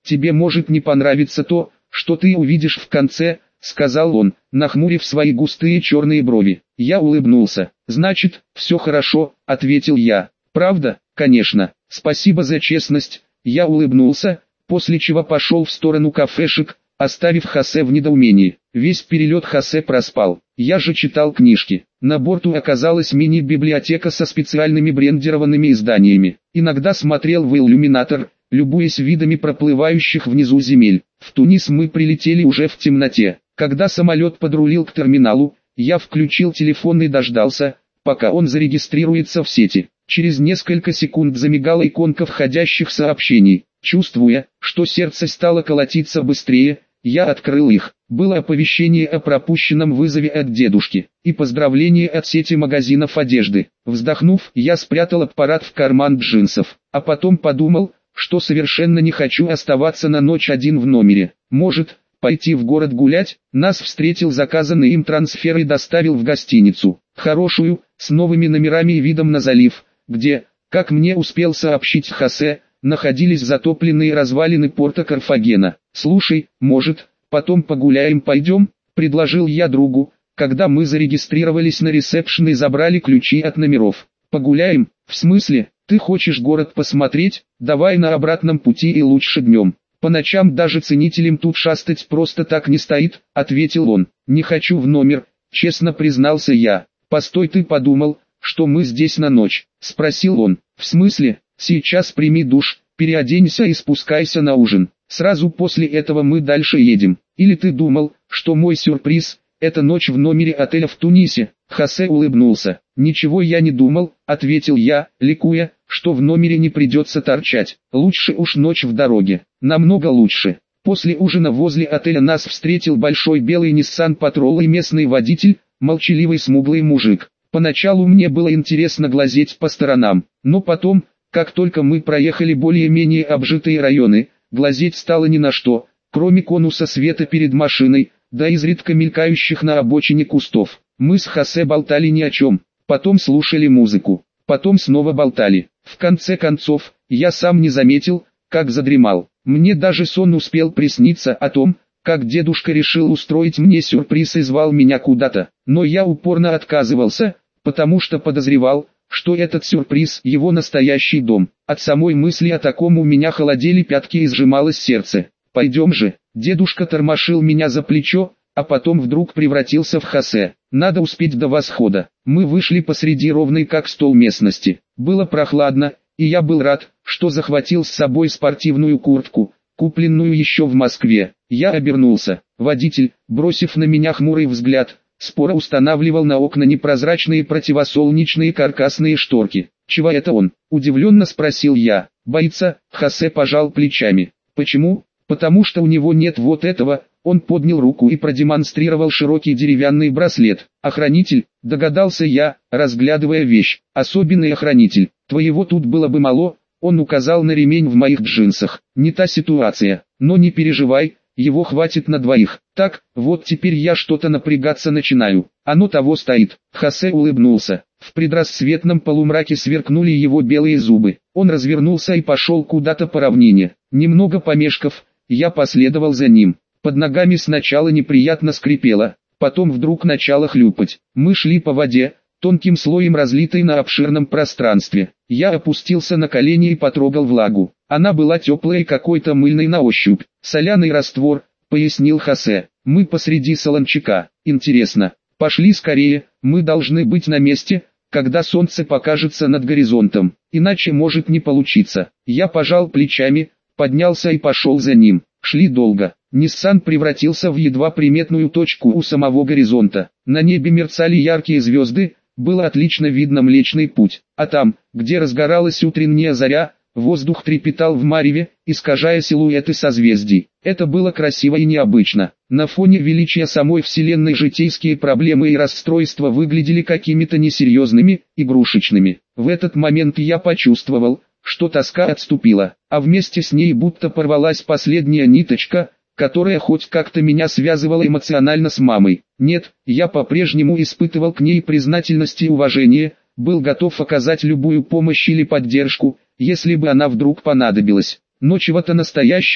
тебе может не понравиться то, что ты увидишь в конце, сказал он, нахмурив свои густые черные брови. Я улыбнулся. Значит, все хорошо, ответил я. Правда? Конечно. Спасибо за честность. Я улыбнулся, после чего пошел в сторону кафешек, оставив Хосе в недоумении. Весь перелет Хосе проспал. Я же читал книжки. На борту оказалась мини-библиотека со специальными брендированными изданиями. Иногда смотрел в иллюминатор, любуясь видами проплывающих внизу земель. В Тунис мы прилетели уже в темноте. Когда самолет подрулил к терминалу, я включил телефон и дождался, пока он зарегистрируется в сети. Через несколько секунд замигала иконка входящих сообщений. Чувствуя, что сердце стало колотиться быстрее, я открыл их. Было оповещение о пропущенном вызове от дедушки и поздравление от сети магазинов одежды. Вздохнув, я спрятал аппарат в карман джинсов, а потом подумал, что совершенно не хочу оставаться на ночь один в номере. Может, пойти в город гулять? Нас встретил заказанный им трансфер и доставил в гостиницу. Хорошую, с новыми номерами и видом на залив, где, как мне успел сообщить Хосе, находились затопленные развалины порта Карфагена. «Слушай, может, потом пойдем?» – предложил я другу, когда мы зарегистрировались на ресепшн и забрали ключи от номеров. «Погуляем? В смысле, ты хочешь город посмотреть? Давай на обратном пути и лучше днем. По ночам даже ценителям тут шастать просто так не стоит», – ответил он. «Не хочу в номер», – честно признался я. «Постой, ты подумал, что мы здесь на ночь?» – спросил он. «В смысле? Сейчас прими душ, переоденься и спускайся на ужин. Сразу после этого мы дальше едем. Или ты думал, что мой сюрприз – это ночь в номере отеля в Тунисе?» Хосе улыбнулся. «Ничего я не думал», – ответил я, ликуя, что в номере не придется торчать. «Лучше уж ночь в дороге. Намного лучше». После ужина возле отеля нас встретил большой белый Nissan Patrol и местный водитель, молчаливый смуглый мужик. Поначалу мне было интересно глазеть по сторонам, но потом, как только мы проехали более-менее обжитые районы, глазеть стало ни на что, кроме конуса света перед машиной, да изредка мелькающих на обочине кустов. Мы с Хосе болтали ни о чем, потом слушали музыку, потом снова болтали. В конце концов, я сам не заметил, как задремал. Мне даже сон успел присниться о том, как дедушка решил устроить мне сюрприз и звал меня куда-то. Но я упорно отказывался, потому что подозревал, что этот сюрприз – его настоящий дом. От самой мысли о таком у меня холодели пятки и сжималось сердце. «Пойдем же», дедушка тормошил меня за плечо, а потом вдруг превратился в Хосе. «Надо успеть до восхода». Мы вышли посреди ровной как стол местности. Было прохладно, и я был рад, что захватил с собой спортивную куртку, купленную еще в Москве. Я обернулся. Водитель, бросив на меня хмурый взгляд, споро устанавливал на окна непрозрачные противосолнечные каркасные шторки. «Чего это он?» – удивленно спросил я. «Боится», – Хосе пожал плечами. «Почему?» «Потому что у него нет вот этого». Он поднял руку и продемонстрировал широкий деревянный браслет. «Охранитель», – догадался я, разглядывая вещь. «Особенный охранитель. Твоего тут было бы мало». Он указал на ремень в моих джинсах. «Не та ситуация, но не переживай, его хватит на двоих. Так, вот теперь я что-то напрягаться начинаю. Оно того стоит». Хосе улыбнулся. В предрассветном полумраке сверкнули его белые зубы. Он развернулся и пошел куда-то по равнине. Немного помешков, я последовал за ним. Под ногами сначала неприятно скрипело, потом вдруг начало хлюпать. Мы шли по воде, тонким слоем разлитой на обширном пространстве. Я опустился на колени и потрогал влагу. Она была теплой и какой-то мыльной на ощупь. «Соляный раствор», — пояснил Хосе. «Мы посреди Солончака. Интересно. Пошли скорее, мы должны быть на месте, когда солнце покажется над горизонтом. Иначе может не получиться». Я пожал плечами, поднялся и пошел за ним. Шли долго. Ниссан превратился в едва приметную точку у самого горизонта. На небе мерцали яркие звезды, было отлично видно Млечный Путь. А там, где разгоралась утренняя заря, воздух трепетал в мареве, искажая силуэты созвездий. Это было красиво и необычно. На фоне величия самой Вселенной житейские проблемы и расстройства выглядели какими-то несерьезными, игрушечными. В этот момент я почувствовал, что тоска отступила, а вместе с ней будто порвалась последняя ниточка, которая хоть как-то меня связывала эмоционально с мамой. Нет, я по-прежнему испытывал к ней признательность и уважение, был готов оказать любую помощь или поддержку, если бы она вдруг понадобилась. Но чего-то настоящего,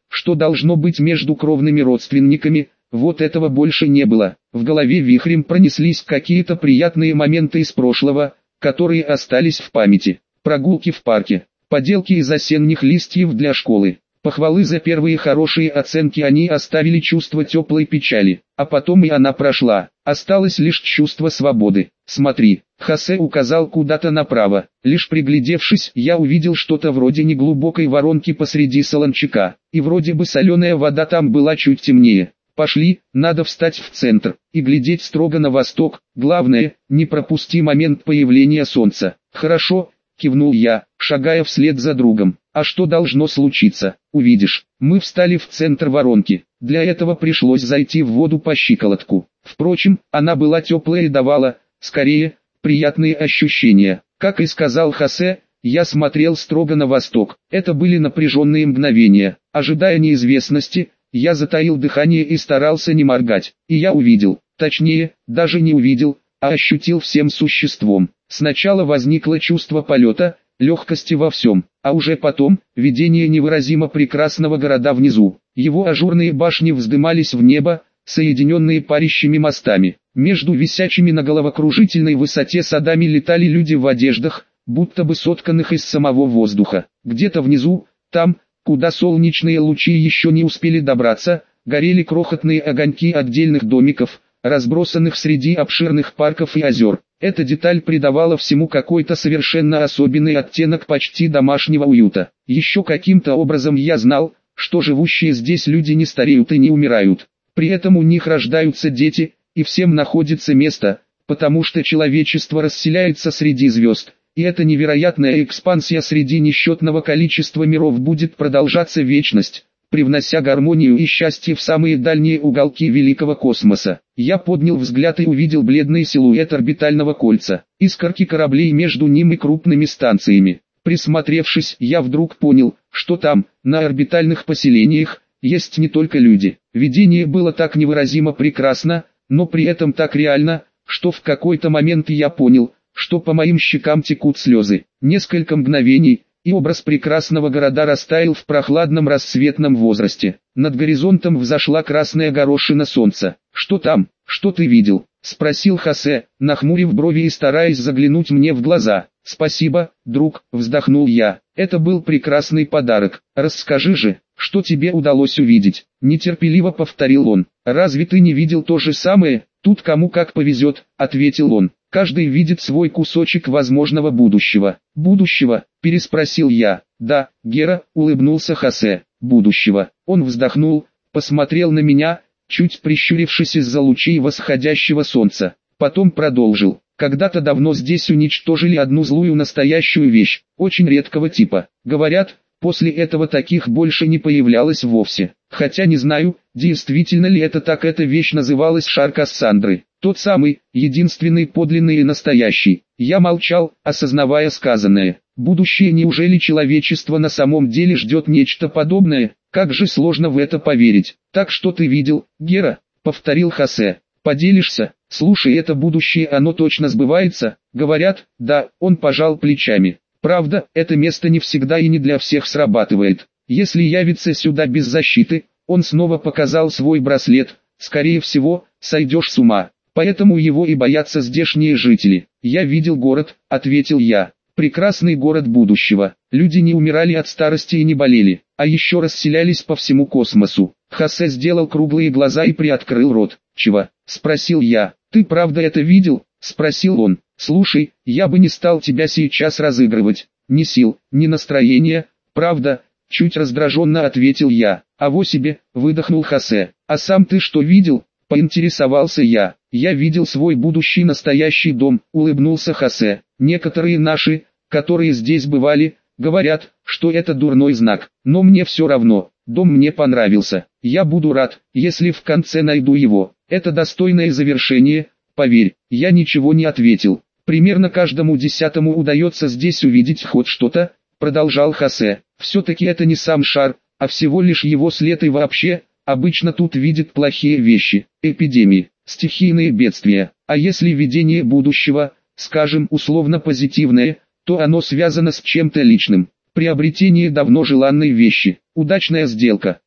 что должно быть между кровными родственниками, вот этого больше не было. В голове вихрем пронеслись какие-то приятные моменты из прошлого, которые остались в памяти. Прогулки в парке, поделки из осенних листьев для школы. Похвалы за первые хорошие оценки они оставили чувство теплой печали, а потом и она прошла, осталось лишь чувство свободы. «Смотри», Хосе указал куда-то направо, лишь приглядевшись, я увидел что-то вроде неглубокой воронки посреди солончака, и вроде бы соленая вода там была чуть темнее. «Пошли, надо встать в центр, и глядеть строго на восток, главное, не пропусти момент появления солнца». «Хорошо», кивнул я, шагая вслед за другом. «А что должно случиться, увидишь». Мы встали в центр воронки, для этого пришлось зайти в воду по щиколотку. Впрочем, она была теплая и давала, скорее, приятные ощущения. Как и сказал Хосе, я смотрел строго на восток. Это были напряженные мгновения. Ожидая неизвестности, я затаил дыхание и старался не моргать. И я увидел, точнее, даже не увидел, а ощутил всем существом. Сначала возникло чувство полета, легкости во всем, а уже потом, видение невыразимо прекрасного города внизу. Его ажурные башни вздымались в небо, соединенные парящими мостами. Между висячими на головокружительной высоте садами летали люди в одеждах, будто бы сотканных из самого воздуха. Где-то внизу, там, куда солнечные лучи еще не успели добраться, горели крохотные огоньки отдельных домиков, разбросанных среди обширных парков и озер. Эта деталь придавала всему какой-то совершенно особенный оттенок почти домашнего уюта. Еще каким-то образом я знал, что живущие здесь люди не стареют и не умирают. При этом у них рождаются дети, и всем находится место, потому что человечество расселяется среди звезд. И эта невероятная экспансия среди несчетного количества миров будет продолжаться вечность, привнося гармонию и счастье в самые дальние уголки великого космоса. Я поднял взгляд и увидел бледный силуэт орбитального кольца, искорки кораблей между ним и крупными станциями. Присмотревшись, я вдруг понял, что там, на орбитальных поселениях, есть не только люди. Видение было так невыразимо прекрасно, но при этом так реально, что в какой-то момент я понял, что по моим щекам текут слезы. Несколько мгновений, и образ прекрасного города растаял в прохладном рассветном возрасте. Над горизонтом взошла красная горошина солнца. «Что там? Что ты видел?» — спросил Хосе, нахмурив брови и стараясь заглянуть мне в глаза. «Спасибо, друг», — вздохнул я. «Это был прекрасный подарок. Расскажи же, что тебе удалось увидеть?» Нетерпеливо повторил он. «Разве ты не видел то же самое?» «Тут кому как повезет», — ответил он. «Каждый видит свой кусочек возможного будущего». «Будущего?» — переспросил я. «Да, Гера», — улыбнулся Хосе. «Будущего». Он вздохнул, посмотрел на меня, чуть прищурившись из-за лучей восходящего солнца. Потом продолжил. «Когда-то давно здесь уничтожили одну злую настоящую вещь, очень редкого типа. Говорят, после этого таких больше не появлялось вовсе. Хотя не знаю, действительно ли это так, эта вещь называлась шар Кассандры. Тот самый, единственный подлинный и настоящий». Я молчал, осознавая сказанное. Будущее, неужели человечество на самом деле ждет нечто подобное? Как же сложно в это поверить. «Так что ты видел, Гера?» — повторил Хосе. «Поделишься?» «Слушай, это будущее, оно точно сбывается?» «Говорят, да», — он пожал плечами. «Правда, это место не всегда и не для всех срабатывает. Если явиться сюда без защиты», — он снова показал свой браслет, «скорее всего, сойдешь с ума. Поэтому его и боятся здешние жители». «Я видел город», — ответил я. «Прекрасный город будущего. Люди не умирали от старости и не болели, а еще расселялись по всему космосу». Хосе сделал круглые глаза и приоткрыл рот. «Чего?» — спросил я. «Ты правда это видел?» — спросил он. «Слушай, я бы не стал тебя сейчас разыгрывать. Ни сил, ни настроения, правда», — чуть раздраженно ответил я. «Аво себе», — выдохнул Хосе. «А сам ты что видел?» — поинтересовался я. «Я видел свой будущий настоящий дом», — улыбнулся Хосе. «Некоторые наши, которые здесь бывали, говорят, что это дурной знак, но мне все равно. Дом мне понравился. Я буду рад, если в конце найду его. Это достойное завершение, поверь». Я ничего не ответил. «Примерно каждому 10-му удается здесь увидеть хоть что-то», — продолжал Хосе. «Все-таки это не сам шар, а всего лишь его след, и вообще, обычно тут видят плохие вещи, эпидемии, стихийные бедствия. А если видение будущего, скажем условно позитивное, то оно связано с чем-то личным. Приобретение давно желанной вещи, удачная сделка,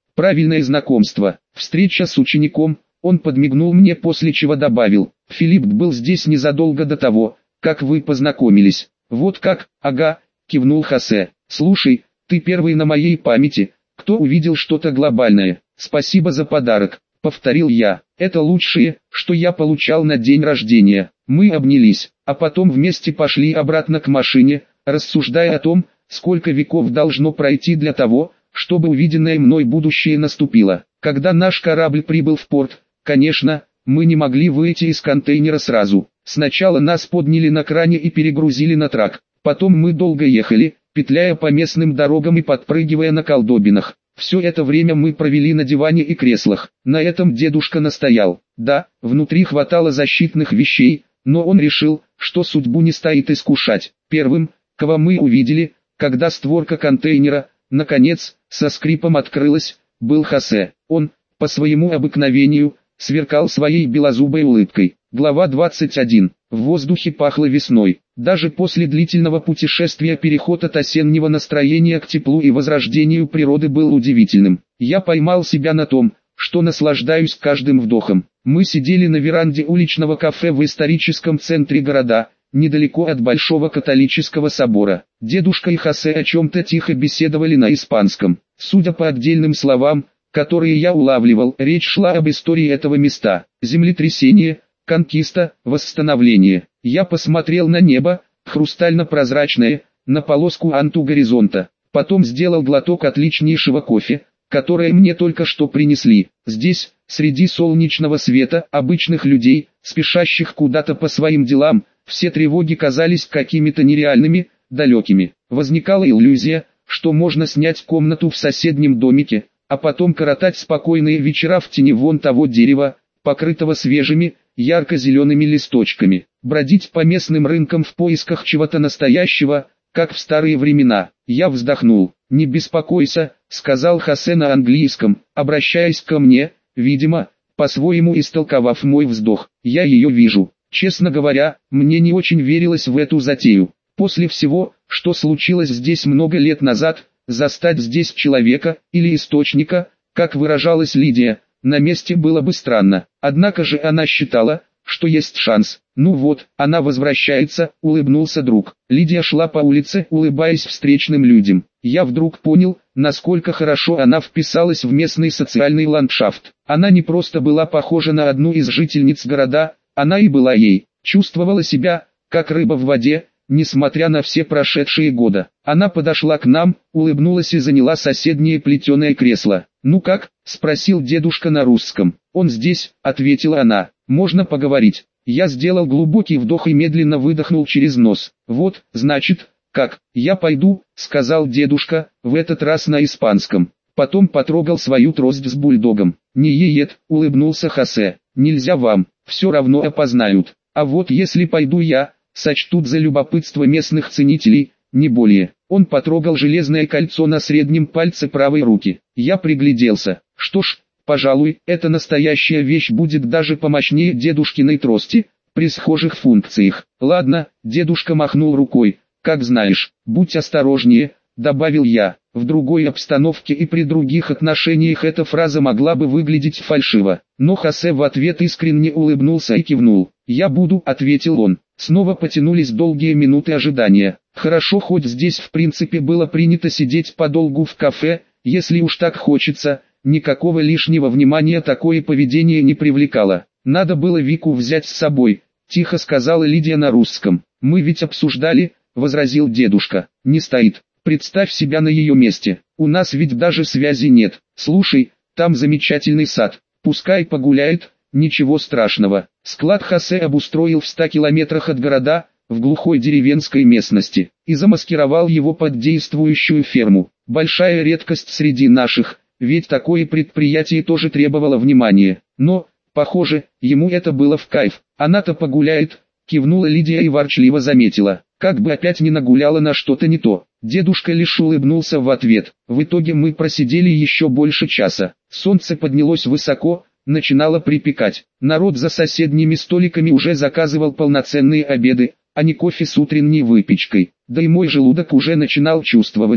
Правильное знакомство. Встреча с учеником. Он подмигнул мне, после чего добавил: Филипп был здесь незадолго до того, как вы познакомились. Вот как? Ага, кивнул Хосе. Слушай, ты первый на моей памяти, кто увидел что-то глобальное. Спасибо за подарок, повторил я. Это лучшее, что я получал на день рождения. Мы обнялись, а потом вместе пошли обратно к машине, рассуждая о том, сколько веков должно пройти для того, чтобы увиденное мной будущее наступило. Когда наш корабль прибыл в порт, конечно, мы не могли выйти из контейнера сразу. Сначала нас подняли на кране и перегрузили на трак. Потом мы долго ехали, петляя по местным дорогам и подпрыгивая на колдобинах. Все это время мы провели на диване и креслах. На этом дедушка настоял. Да, внутри хватало защитных вещей, но он решил, что судьбу не стоит искушать. Первым, кого мы увидели, когда створка контейнера, наконец, со скрипом открылась, был Хосе. Он, по своему обыкновению, сверкал своей белозубой улыбкой. Глава 21. В воздухе пахло весной. Даже после длительного путешествия переход от осеннего настроения к теплу и возрождению природы был удивительным. Я поймал себя на том, что наслаждаюсь каждым вдохом. Мы сидели на веранде уличного кафе в историческом центре города, недалеко от Большого католического собора. Дедушка и Хосе о чем-то тихо беседовали на испанском. Судя по отдельным словам, которые я улавливал, речь шла об истории этого места. Землетрясение, конкиста, восстановление. Я посмотрел на небо, хрустально-прозрачное, на полоску анту-горизонта. Потом сделал глоток отличнейшего кофе, которое мне только что принесли. Здесь, среди солнечного света, обычных людей, спешащих куда-то по своим делам, все тревоги казались какими-то нереальными, далекими. Возникала иллюзия, что можно снять комнату в соседнем домике, а потом коротать спокойные вечера в тени вон того дерева, покрытого свежими, ярко-зелеными листочками. Бродить по местным рынкам в поисках чего-то настоящего, как в старые времена. Я вздохнул. «Не беспокойся», — сказал Хосе на английском, обращаясь ко мне, видимо, по-своему истолковав мой вздох. «Я ее вижу». Честно говоря, мне не очень верилось в эту затею. После всего, что случилось здесь много лет назад, застать здесь человека, или источника, как выражалась Лидия, на месте было бы странно. Однако же она считала, что есть шанс. «Ну вот, она возвращается», — улыбнулся друг. Лидия шла по улице, улыбаясь встречным людям. Я вдруг понял, насколько хорошо она вписалась в местный социальный ландшафт. Она не просто была похожа на одну из жительниц города, она и была ей. Чувствовала себя, как рыба в воде, несмотря на все прошедшие годы. Она подошла к нам, улыбнулась и заняла соседнее плетеное кресло. «Ну как?» — спросил дедушка на русском. «Он здесь», — ответила она. «Можно поговорить?» Я сделал глубокий вдох и медленно выдохнул через нос. «Вот, значит, как? Я пойду», — сказал дедушка, в этот раз на испанском. Потом потрогал свою трость с бульдогом. «Не еет», — улыбнулся Хосе. «Нельзя вам, все равно опознают. А вот если пойду я, сочтут за любопытство местных ценителей, не более». Он потрогал железное кольцо на среднем пальце правой руки. Я пригляделся. Что ж, пожалуй, эта настоящая вещь будет даже помощнее дедушкиной трости, при схожих функциях. «Ладно», — дедушка махнул рукой, «как знаешь, будь осторожнее», — добавил я. В другой обстановке и при других отношениях эта фраза могла бы выглядеть фальшиво. Но Хосе в ответ искренне улыбнулся и кивнул. «Я буду», — ответил он. Снова потянулись долгие минуты ожидания. Хорошо, хоть здесь в принципе было принято сидеть подолгу в кафе, если уж так хочется. Никакого лишнего внимания такое поведение не привлекало. «Надо было Вику взять с собой», — тихо сказала Лидия на русском. «Мы ведь обсуждали», — возразил дедушка. «Не стоит. Представь себя на ее месте. У нас ведь даже связи нет. Слушай, там замечательный сад. Пускай погуляет, ничего страшного». Склад Хосе обустроил в 100 километрах от города, в глухой деревенской местности, и замаскировал его под действующую ферму. Большая редкость среди наших, ведь такое предприятие тоже требовало внимания. Но, похоже, ему это было в кайф. «Она-то погуляет», — кивнула Лидия и ворчливо заметила. «Как бы опять не нагуляла на что-то не то». Дедушка лишь улыбнулся в ответ. В итоге мы просидели еще больше часа. Солнце поднялось высоко, начинало припекать. Народ за соседними столиками уже заказывал полноценные обеды, а не кофе с утренней выпечкой. Да и мой желудок уже начинал чувствовать,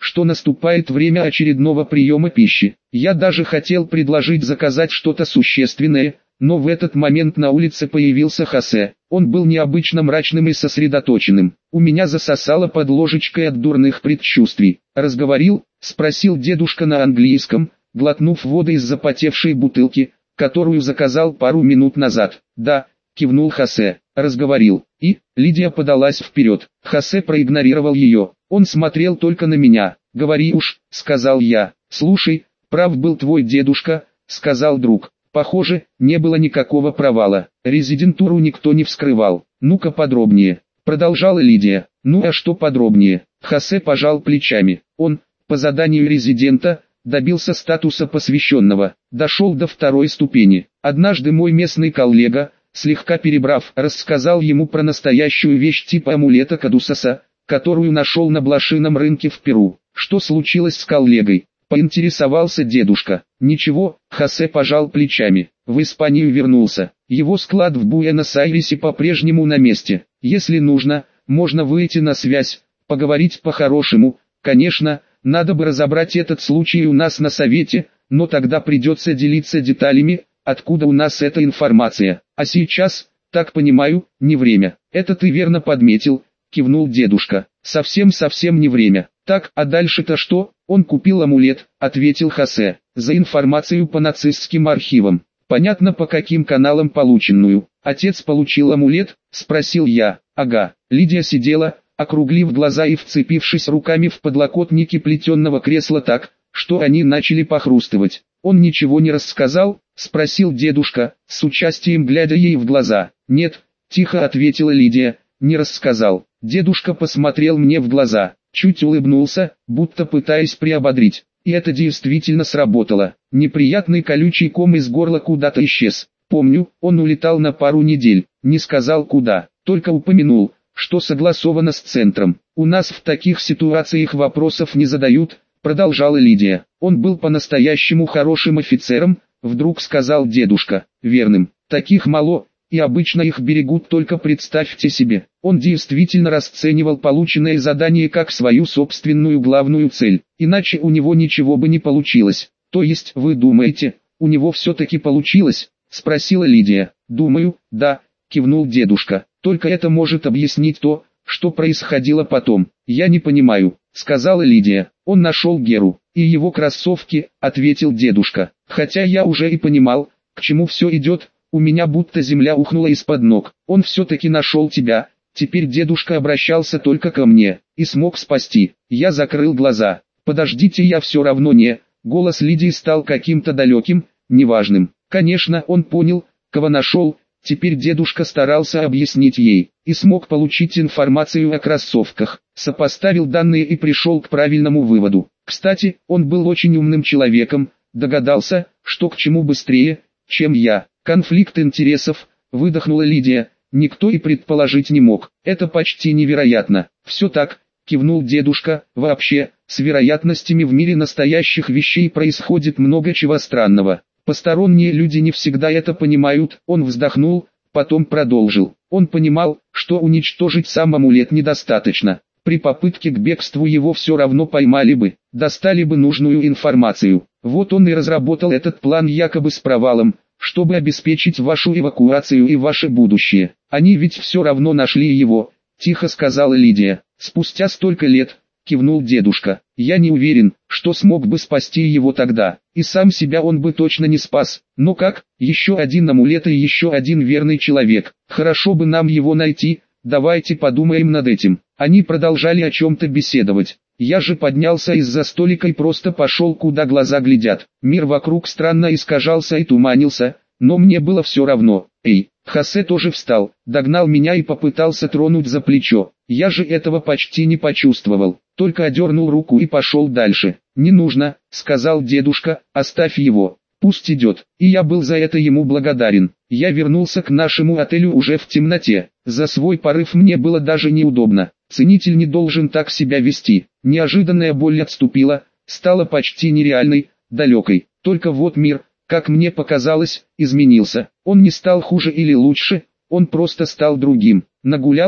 что наступает время очередного приема пищи. Я даже хотел предложить заказать что-то существенное, но в этот момент на улице появился Хосе. Он был необычно мрачным и сосредоточенным. У меня засосало под ложечкой от дурных предчувствий. «Разговорил?» — спросил дедушка на английском, глотнув воды из запотевшей бутылки, которую заказал пару минут назад. «Да», — кивнул Хосе, — «разговорил». И Лидия подалась вперед. Хосе проигнорировал ее. Он смотрел только на меня. «Говори уж», — сказал я. «Слушай, прав был твой дедушка», — сказал друг. Похоже, не было никакого провала. Резидентуру никто не вскрывал. «Ну-ка подробнее», — продолжала Лидия. «Ну а что подробнее?» Хосе пожал плечами. Он, по заданию резидента, добился статуса посвященного. Дошел до 2-й ступени. Однажды мой местный коллега, слегка перебрав, рассказал ему про настоящую вещь типа амулета Кадусаса, которую нашел на блошином рынке в Перу. «Что случилось с коллегой?» — поинтересовался дедушка. «Ничего», — Хосе пожал плечами. «В Испанию вернулся. Его склад в Буэнос-Айресе по-прежнему на месте. Если нужно, можно выйти на связь, поговорить по-хорошему. Конечно, надо бы разобрать этот случай у нас на совете, но тогда придется делиться деталями, откуда у нас эта информация. А сейчас, так понимаю, не время». «Это ты верно подметил», — кивнул дедушка. «Совсем не время. Так, а дальше-то что?» «Он купил амулет», — ответил Хосе, — «за информацию по нацистским архивам. Понятно, по каким каналам полученную. Отец получил амулет?» — спросил я. «Ага». Лидия сидела, округлив глаза и вцепившись руками в подлокотники плетенного кресла так, что они начали похрустывать. «Он ничего не рассказал?» — спросил дедушка, с участием глядя ей в глаза. «Нет», — тихо ответила Лидия, — «не рассказал». Дедушка посмотрел мне в глаза, чуть улыбнулся, будто пытаясь приободрить. И это действительно сработало. Неприятный колючий ком из горла куда-то исчез. Помню, он улетал на пару недель, не сказал куда, только упомянул, что согласовано с центром. «У нас в таких ситуациях вопросов не задают», — продолжала Лидия. «Он был по-настоящему хорошим офицером», — вдруг сказал дедушка. «Верным. Таких мало, и обычно их берегут, только представьте себе. Он действительно расценивал полученное задание как свою собственную главную цель, иначе у него ничего бы не получилось». «То есть вы думаете, у него все-таки получилось?» — спросила Лидия. «Думаю, да», — кивнул дедушка. «Только это может объяснить то, что происходило потом». «Я не понимаю», — сказала Лидия. «Он нашел Геру и его кроссовки», — ответил дедушка. «Хотя я уже и понимал, к чему все идет, у меня будто земля ухнула из-под ног. Он все-таки нашел тебя». Теперь дедушка обращался только ко мне и смог спасти. Я закрыл глаза. «Подождите, я все равно не...» Голос Лидии стал каким-то далеким, неважным. Конечно, он понял, кого нашел. Теперь дедушка старался объяснить ей, и смог получить информацию о кроссовках, сопоставил данные и пришел к правильному выводу. Кстати, он был очень умным человеком, догадался, что к чему быстрее, чем я. «Конфликт интересов», — выдохнула Лидия, — «никто и предположить не мог. Это почти невероятно». «Все так», — кивнул дедушка, — «вообще, с вероятностями в мире настоящих вещей происходит много чего странного. Посторонние люди не всегда это понимают». Он вздохнул, потом продолжил. Он понимал, что уничтожить сам амулет недостаточно. При попытке к бегству его все равно поймали бы, достали бы нужную информацию. Вот он и разработал этот план якобы с провалом, чтобы обеспечить вашу эвакуацию и ваше будущее. «Они ведь все равно нашли его», — тихо сказала Лидия. «Спустя столько лет», — кивнул дедушка. «Я не уверен, что смог бы спасти его тогда, и сам себя он бы точно не спас. Но как? Еще один амулет и еще один верный человек. Хорошо бы нам его найти, давайте подумаем над этим». Они продолжали о чем-то беседовать. Я же поднялся из-за столика и просто пошел, куда глаза глядят. Мир вокруг странно искажался и туманился, но мне было все равно. «Эй!» Хосе тоже встал, догнал меня и попытался тронуть за плечо. Я же этого почти не почувствовал, только одернул руку и пошел дальше. «Не нужно», — сказал дедушка, — «оставь его, пусть идет». И я был за это ему благодарен. Я вернулся к нашему отелю уже в темноте. За свой порыв мне было даже неудобно. Ценитель не должен так себя вести. Неожиданная боль отступила, стала почти нереальной, далекой. Только вот мир, как мне показалось, изменился. Он не стал хуже или лучше, он просто стал другим. «Нагулялся?» —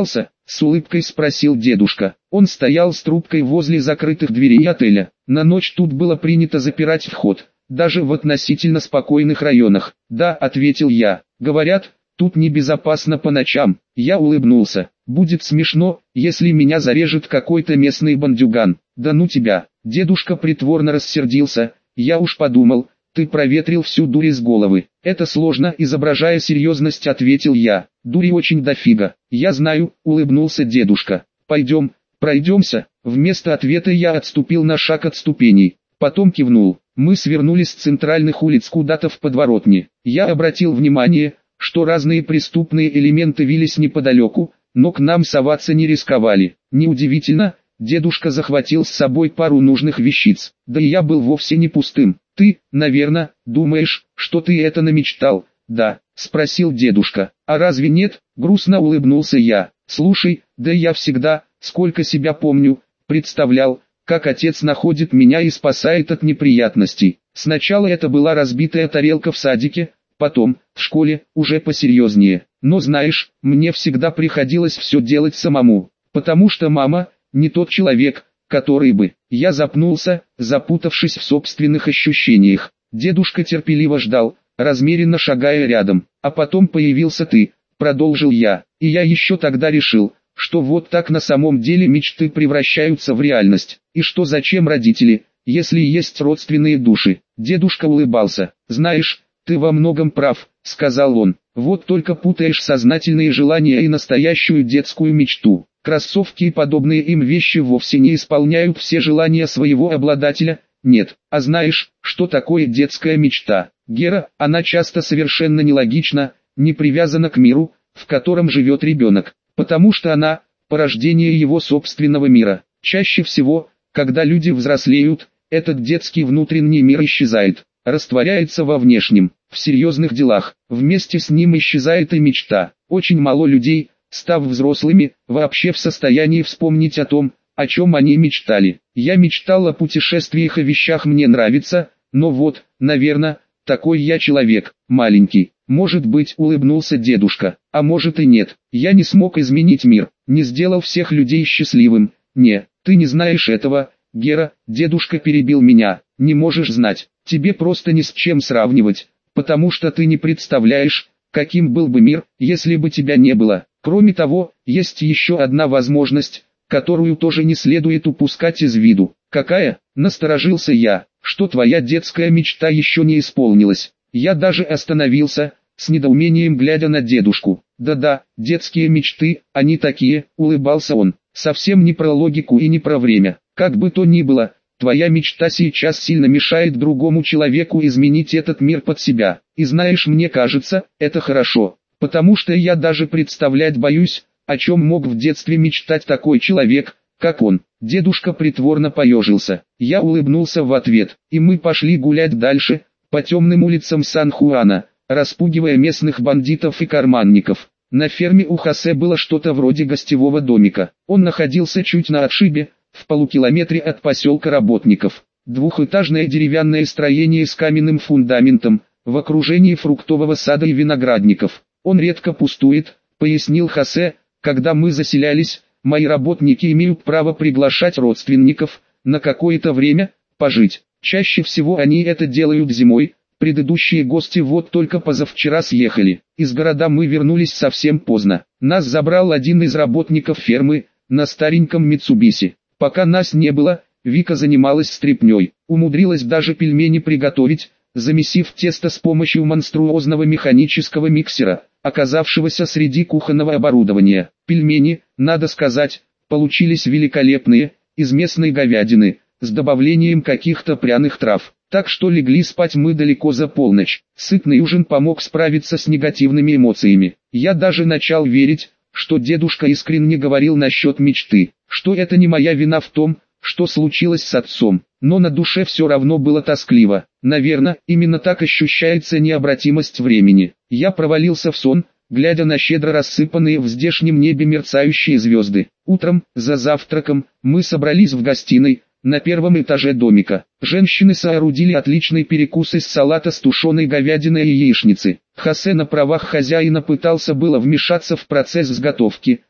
С улыбкой спросил дедушка. Он стоял с трубкой возле закрытых дверей отеля. На ночь тут было принято запирать вход, даже в относительно спокойных районах. Да, ответил я. Говорят, тут небезопасно по ночам. Я улыбнулся. Будет смешно, если меня зарежет какой-то местный бандюган. Да ну тебя. Дедушка притворно рассердился. Я уж подумал, ты проветрил всю дурь из головы. Это сложно, изображая серьезность, ответил я. Дури очень дофига. Я знаю, улыбнулся дедушка. Пойдем, пройдемся. Вместо ответа я отступил на шаг от ступеней. Потом кивнул. Мы свернули с центральных улиц куда-то в подворотни. Я обратил внимание, что разные преступные элементы вились неподалеку, но к нам соваться не рисковали. Неудивительно, дедушка захватил с собой пару нужных вещиц. Да и я был вовсе не пустым. Ты, наверное, думаешь, что ты это намечтал? Да, спросил дедушка. А разве нет? Грустно улыбнулся я. Слушай, да я всегда, сколько себя помню, представлял, как отец находит меня и спасает от неприятностей. Сначала это была разбитая тарелка в садике, потом, в школе, уже посерьезнее. Но знаешь, мне всегда приходилось все делать самому, потому что мама, не тот человек, который бы... Я запнулся, запутавшись в собственных ощущениях. Дедушка терпеливо ждал, размеренно шагая рядом. А потом появился ты, продолжил я. И я еще тогда решил, что вот так на самом деле мечты превращаются в реальность. И что зачем родители, если есть родственные души? Дедушка улыбался. Знаешь, ты во многом прав, сказал он. Вот только путаешь сознательные желания и настоящую детскую мечту. Кроссовки и подобные им вещи вовсе не исполняют все желания своего обладателя, нет. А знаешь, что такое детская мечта? Гера, она часто совершенно нелогична, не привязана к миру, в котором живет ребенок, потому что она – порождение его собственного мира. Чаще всего, когда люди взрослеют, этот детский внутренний мир исчезает, растворяется во внешнем, в серьезных делах. Вместе с ним исчезает и мечта. Очень мало людей, став взрослыми, вообще в состоянии вспомнить о том, о чем они мечтали. Я мечтал о путешествиях и вещах мне нравится, но вот, наверное, такой я человек, маленький. Может быть, улыбнулся дедушка, а может и нет. Я не смог изменить мир, не сделал всех людей счастливым. Не, ты не знаешь этого, Гера, дедушка перебил меня. Не можешь знать, тебе просто ни с чем сравнивать, потому что ты не представляешь, каким был бы мир, если бы тебя не было. Кроме того, есть еще одна возможность, которую тоже не следует упускать из виду. Какая? Насторожился я. Что твоя детская мечта еще не исполнилась? Я даже остановился, с недоумением глядя на дедушку. Да-да, детские мечты, они такие, улыбался он. Совсем не про логику и не про время. Как бы то ни было, твоя мечта сейчас сильно мешает другому человеку изменить этот мир под себя. И знаешь, мне кажется, это хорошо. Потому что я даже представлять боюсь, о чем мог в детстве мечтать такой человек, как он. Дедушка притворно поежился. Я улыбнулся в ответ, и мы пошли гулять дальше, по темным улицам Сан-Хуана, распугивая местных бандитов и карманников. На ферме у Хосе было что-то вроде гостевого домика. Он находился чуть на отшибе, в полукилометре от поселка работников. Двухэтажное деревянное строение с каменным фундаментом, в окружении фруктового сада и виноградников. Он редко пустует, пояснил Хосе. Когда мы заселялись, мои работники имеют право приглашать родственников, на какое-то время, пожить. Чаще всего они это делают зимой, предыдущие гости вот только позавчера съехали. Из города мы вернулись совсем поздно. Нас забрал один из работников фермы, на стареньком Митсубиси. Пока нас не было, Вика занималась стряпней, умудрилась даже пельмени приготовить, замесив тесто с помощью монструозного механического миксера, оказавшегося среди кухонного оборудования. Пельмени, надо сказать, получились великолепные, из местной говядины, с добавлением каких-то пряных трав. Так что легли спать мы далеко за полночь. Сытный ужин помог справиться с негативными эмоциями. Я даже начал верить, что дедушка искренне говорил насчет мечты, что это не моя вина в том, что случилось с отцом. Но на душе все равно было тоскливо. Наверное, именно так ощущается необратимость времени. Я провалился в сон, глядя на щедро рассыпанные в здешнем небе мерцающие звезды. Утром, за завтраком, мы собрались в гостиной, на первом этаже домика. Женщины соорудили отличный перекус из салата с тушеной говядиной и яичницы. Хосе на правах хозяина пытался было вмешаться в процесс сготовки,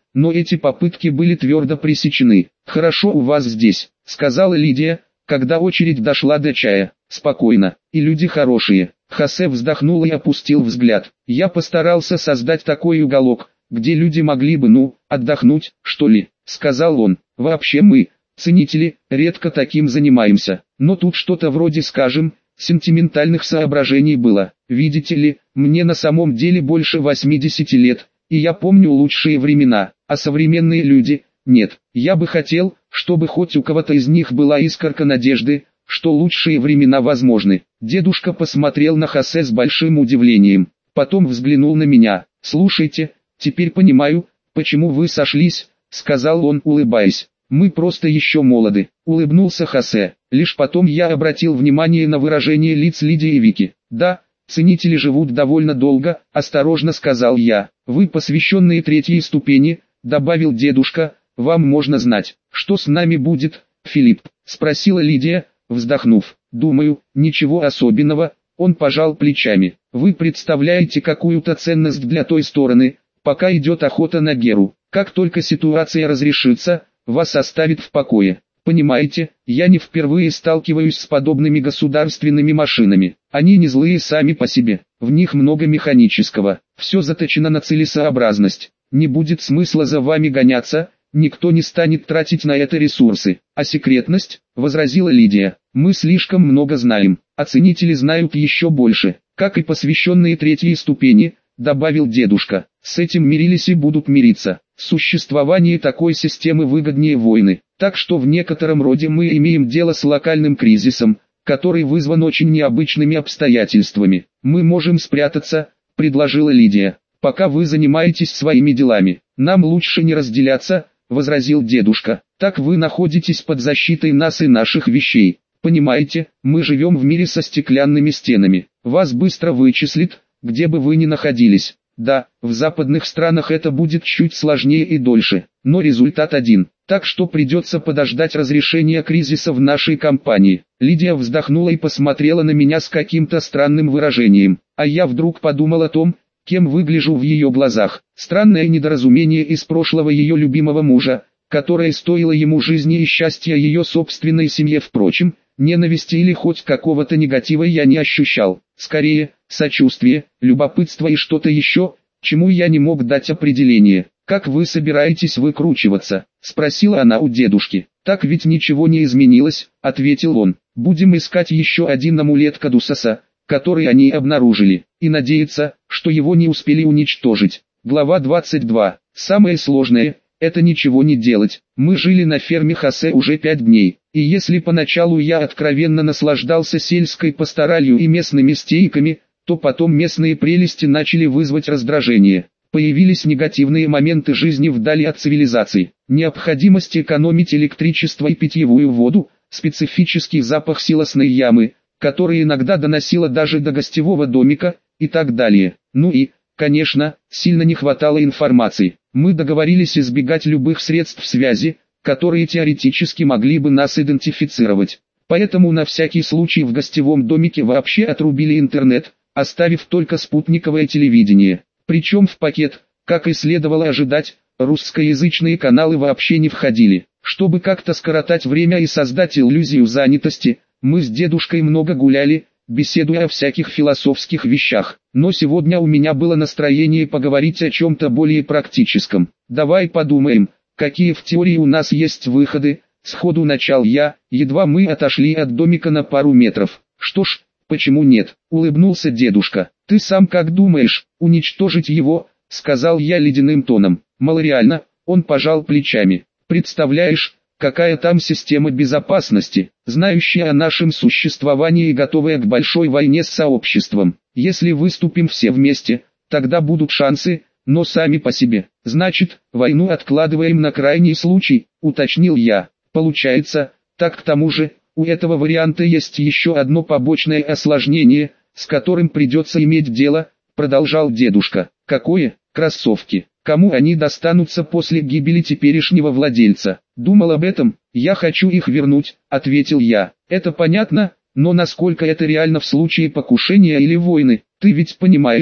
но эти попытки были твердо пресечены. «Хорошо у вас здесь», — сказала Лидия, когда очередь дошла до чая. «Спокойно, и люди хорошие». Хосе вздохнул и опустил взгляд. «Я постарался создать такой уголок, где люди могли бы, отдохнуть, что ли», — сказал он. «Вообще мы, ценители, редко таким занимаемся, но тут что-то вроде, скажем, сентиментальных соображений было. Видите ли, мне на самом деле больше 80 лет, и я помню лучшие времена, а современные люди, нет. Я бы хотел, чтобы хоть у кого-то из них была искорка надежды, что лучшие времена возможны». Дедушка посмотрел на Хосе с большим удивлением, потом взглянул на меня. «Слушайте, теперь понимаю, почему вы сошлись», — сказал он, улыбаясь. «Мы просто еще молоды», — улыбнулся Хосе. Лишь потом я обратил внимание на выражение лиц Лидии и Вики. «Да, ценители живут довольно долго», — осторожно сказал я. «Вы посвященные третьей ступени», — добавил дедушка. «Вам можно знать, что с нами будет, Филипп?» — спросила Лидия, вздохнув. «Думаю, ничего особенного», — он пожал плечами. «Вы представляете какую-то ценность для той стороны, пока идет охота на Геру. Как только ситуация разрешится, вас оставит в покое. Понимаете, я не впервые сталкиваюсь с подобными государственными машинами. Они не злые сами по себе, в них много механического, все заточено на целесообразность. Не будет смысла за вами гоняться, никто не станет тратить на это ресурсы. А секретность, возразила Лидия, мы слишком много знаем, а ценители знают еще больше, как и посвященные третьей ступени, добавил дедушка. С этим мирились и будут мириться. Существование такой системы выгоднее войны, так что в некотором роде мы имеем дело с локальным кризисом, который вызван очень необычными обстоятельствами. Мы можем спрятаться, предложила Лидия, пока вы занимаетесь своими делами. Нам лучше не разделяться, возразил дедушка. Так вы находитесь под защитой нас и наших вещей. Понимаете, мы живем в мире со стеклянными стенами. Вас быстро вычислят, где бы вы ни находились. Да, в западных странах это будет чуть сложнее и дольше, но результат один. Так что придется подождать разрешения кризиса в нашей компании. Лидия вздохнула и посмотрела на меня с каким-то странным выражением. А я вдруг подумал о том, кем выгляжу в ее глазах. Странное недоразумение из прошлого ее любимого мужа, которое стоило ему жизни и счастья ее собственной семье. Впрочем, ненависти или хоть какого-то негатива я не ощущал. Скорее, сочувствие, любопытство и что-то еще, чему я не мог дать определение. «Как вы собираетесь выкручиваться?» — спросила она у дедушки. «Так ведь ничего не изменилось», — ответил он. «Будем искать еще один амулет Кадусаса, который они обнаружили, и надеяться, что его не успели уничтожить». Глава 22. Самое сложное — это ничего не делать. Мы жили на ферме Хосе уже 5 дней, и если поначалу я откровенно наслаждался сельской пасторалью и местными стейками, то потом местные прелести начали вызвать раздражение. Появились негативные моменты жизни вдали от цивилизации, необходимость экономить электричество и питьевую воду, специфический запах силосной ямы, который иногда доносило даже до гостевого домика, и так далее. Ну и, конечно, сильно не хватало информации. Мы договорились избегать любых средств связи, которые теоретически могли бы нас идентифицировать. Поэтому на всякий случай в гостевом домике вообще отрубили интернет, оставив только спутниковое телевидение. Причем в пакет, как и следовало ожидать, русскоязычные каналы вообще не входили. Чтобы как-то скоротать время и создать иллюзию занятости, мы с дедушкой много гуляли, беседуя о всяких философских вещах. Но сегодня у меня было настроение поговорить о чем-то более практическом. «Давай подумаем, какие в теории у нас есть выходы», — сходу начал я, едва мы отошли от домика на пару метров. «Что ж, почему нет?» — улыбнулся дедушка. «Ты сам как думаешь, уничтожить его?» — сказал я ледяным тоном. «Малореально», — он пожал плечами. «Представляешь, какая там система безопасности, знающая о нашем существовании и готовая к большой войне с сообществом. Если выступим все вместе, тогда будут шансы, но сами по себе. Значит, войну откладываем на крайний случай», — уточнил я. «Получается, так к тому же, у этого варианта есть еще одно побочное осложнение, с которым придется иметь дело», — продолжал дедушка. «Какое? Кроссовки. Кому они достанутся после гибели теперешнего владельца?» «Думал об этом, я хочу их вернуть», — ответил я. «Это понятно, но насколько это реально в случае покушения или войны? Ты ведь понимаешь,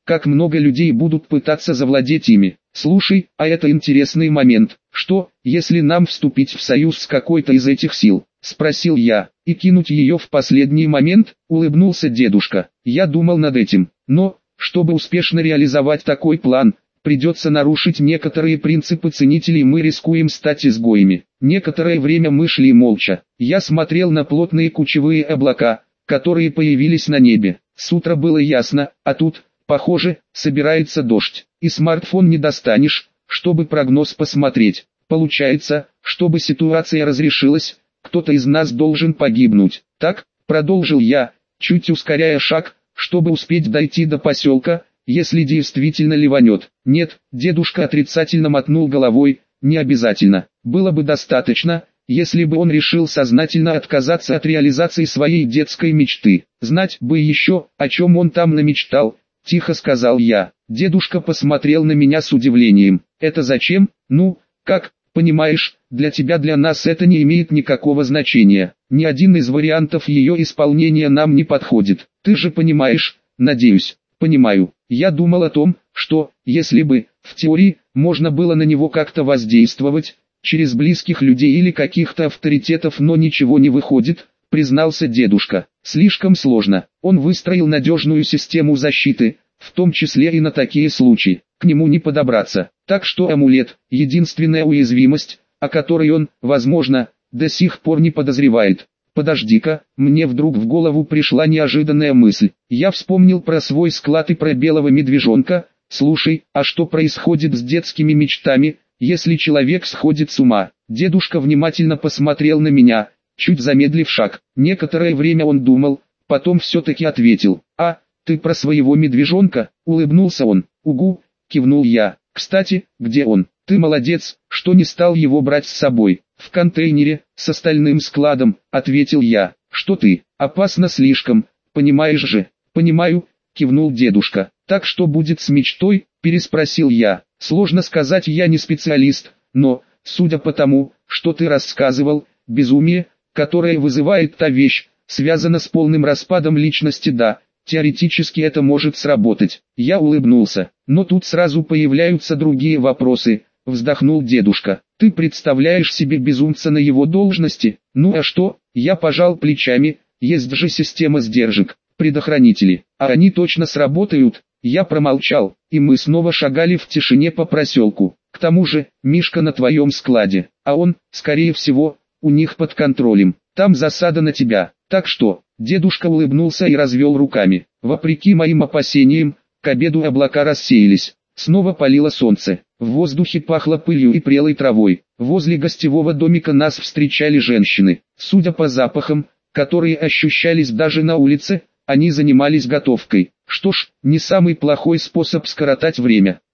как много людей будут пытаться завладеть ими. Слушай, а это интересный момент. Что, если нам вступить в союз с какой-то из этих сил? Спросил я. И кинуть ее в последний момент? Улыбнулся дедушка. Я думал над этим. Но, чтобы успешно реализовать такой план, придется нарушить некоторые принципы ценителей, мы рискуем стать изгоями. Некоторое время мы шли молча. Я смотрел на плотные кучевые облака, которые появились на небе. С утра было ясно, а тут, похоже, собирается дождь. И смартфон не достанешь, чтобы прогноз посмотреть. Получается, чтобы ситуация разрешилась, кто-то из нас должен погибнуть. Так, продолжил я, чуть ускоряя шаг, чтобы успеть дойти до поселка, если действительно ливанет. Нет, дедушка отрицательно мотнул головой, не обязательно. Было бы достаточно, если бы он решил сознательно отказаться от реализации своей детской мечты. Знать бы еще, о чем он там намечтал, тихо сказал я. Дедушка посмотрел на меня с удивлением. Это зачем? Ну, как, понимаешь, для тебя, для нас это не имеет никакого значения. Ни один из вариантов ее исполнения нам не подходит. Ты же понимаешь, надеюсь. Понимаю. Я думал о том, что, если бы, в теории, можно было на него как-то воздействовать, через близких людей или каких-то авторитетов, но ничего не выходит, признался дедушка. Слишком сложно. Он выстроил надежную систему защиты, в том числе и на такие случаи. К нему не подобраться. Так что амулет – единственная уязвимость, о которой он, возможно, до сих пор не подозревает. Подожди-ка, мне вдруг в голову пришла неожиданная мысль. Я вспомнил про свой склад и про белого медвежонка. Слушай, а что происходит с детскими мечтами, если человек сходит с ума? Дедушка внимательно посмотрел на меня, чуть замедлив шаг. Некоторое время он думал, потом все-таки ответил. А, ты про своего медвежонка? Улыбнулся он. Угу, кивнул я. Кстати, где он? Ты молодец, что не стал его брать с собой. В контейнере, с остальным складом, ответил я. Что ты, опасно слишком, понимаешь же? Понимаю, кивнул дедушка. Так что будет с мечтой, переспросил я. Сложно сказать, я не специалист, но, судя по тому, что ты рассказывал, безумие, которое вызывает та вещь, связано с полным распадом личности, да. Теоретически это может сработать. Я улыбнулся, но тут сразу появляются другие вопросы. Вздохнул дедушка. Ты представляешь себе безумца на его должности? Ну а что? Я пожал плечами. Есть же система сдержек, предохранители. А они точно сработают? Я промолчал, и мы снова шагали в тишине по проселку. К тому же, Мишка на твоем складе, а он, скорее всего, у них под контролем. Там засада на тебя. Так что, дедушка улыбнулся и развел руками. Вопреки моим опасениям, к обеду облака рассеялись. Снова палило солнце. В воздухе пахло пылью и прелой травой. Возле гостевого домика нас встречали женщины. Судя по запахам, которые ощущались даже на улице, они занимались готовкой. Что ж, не самый плохой способ скоротать время.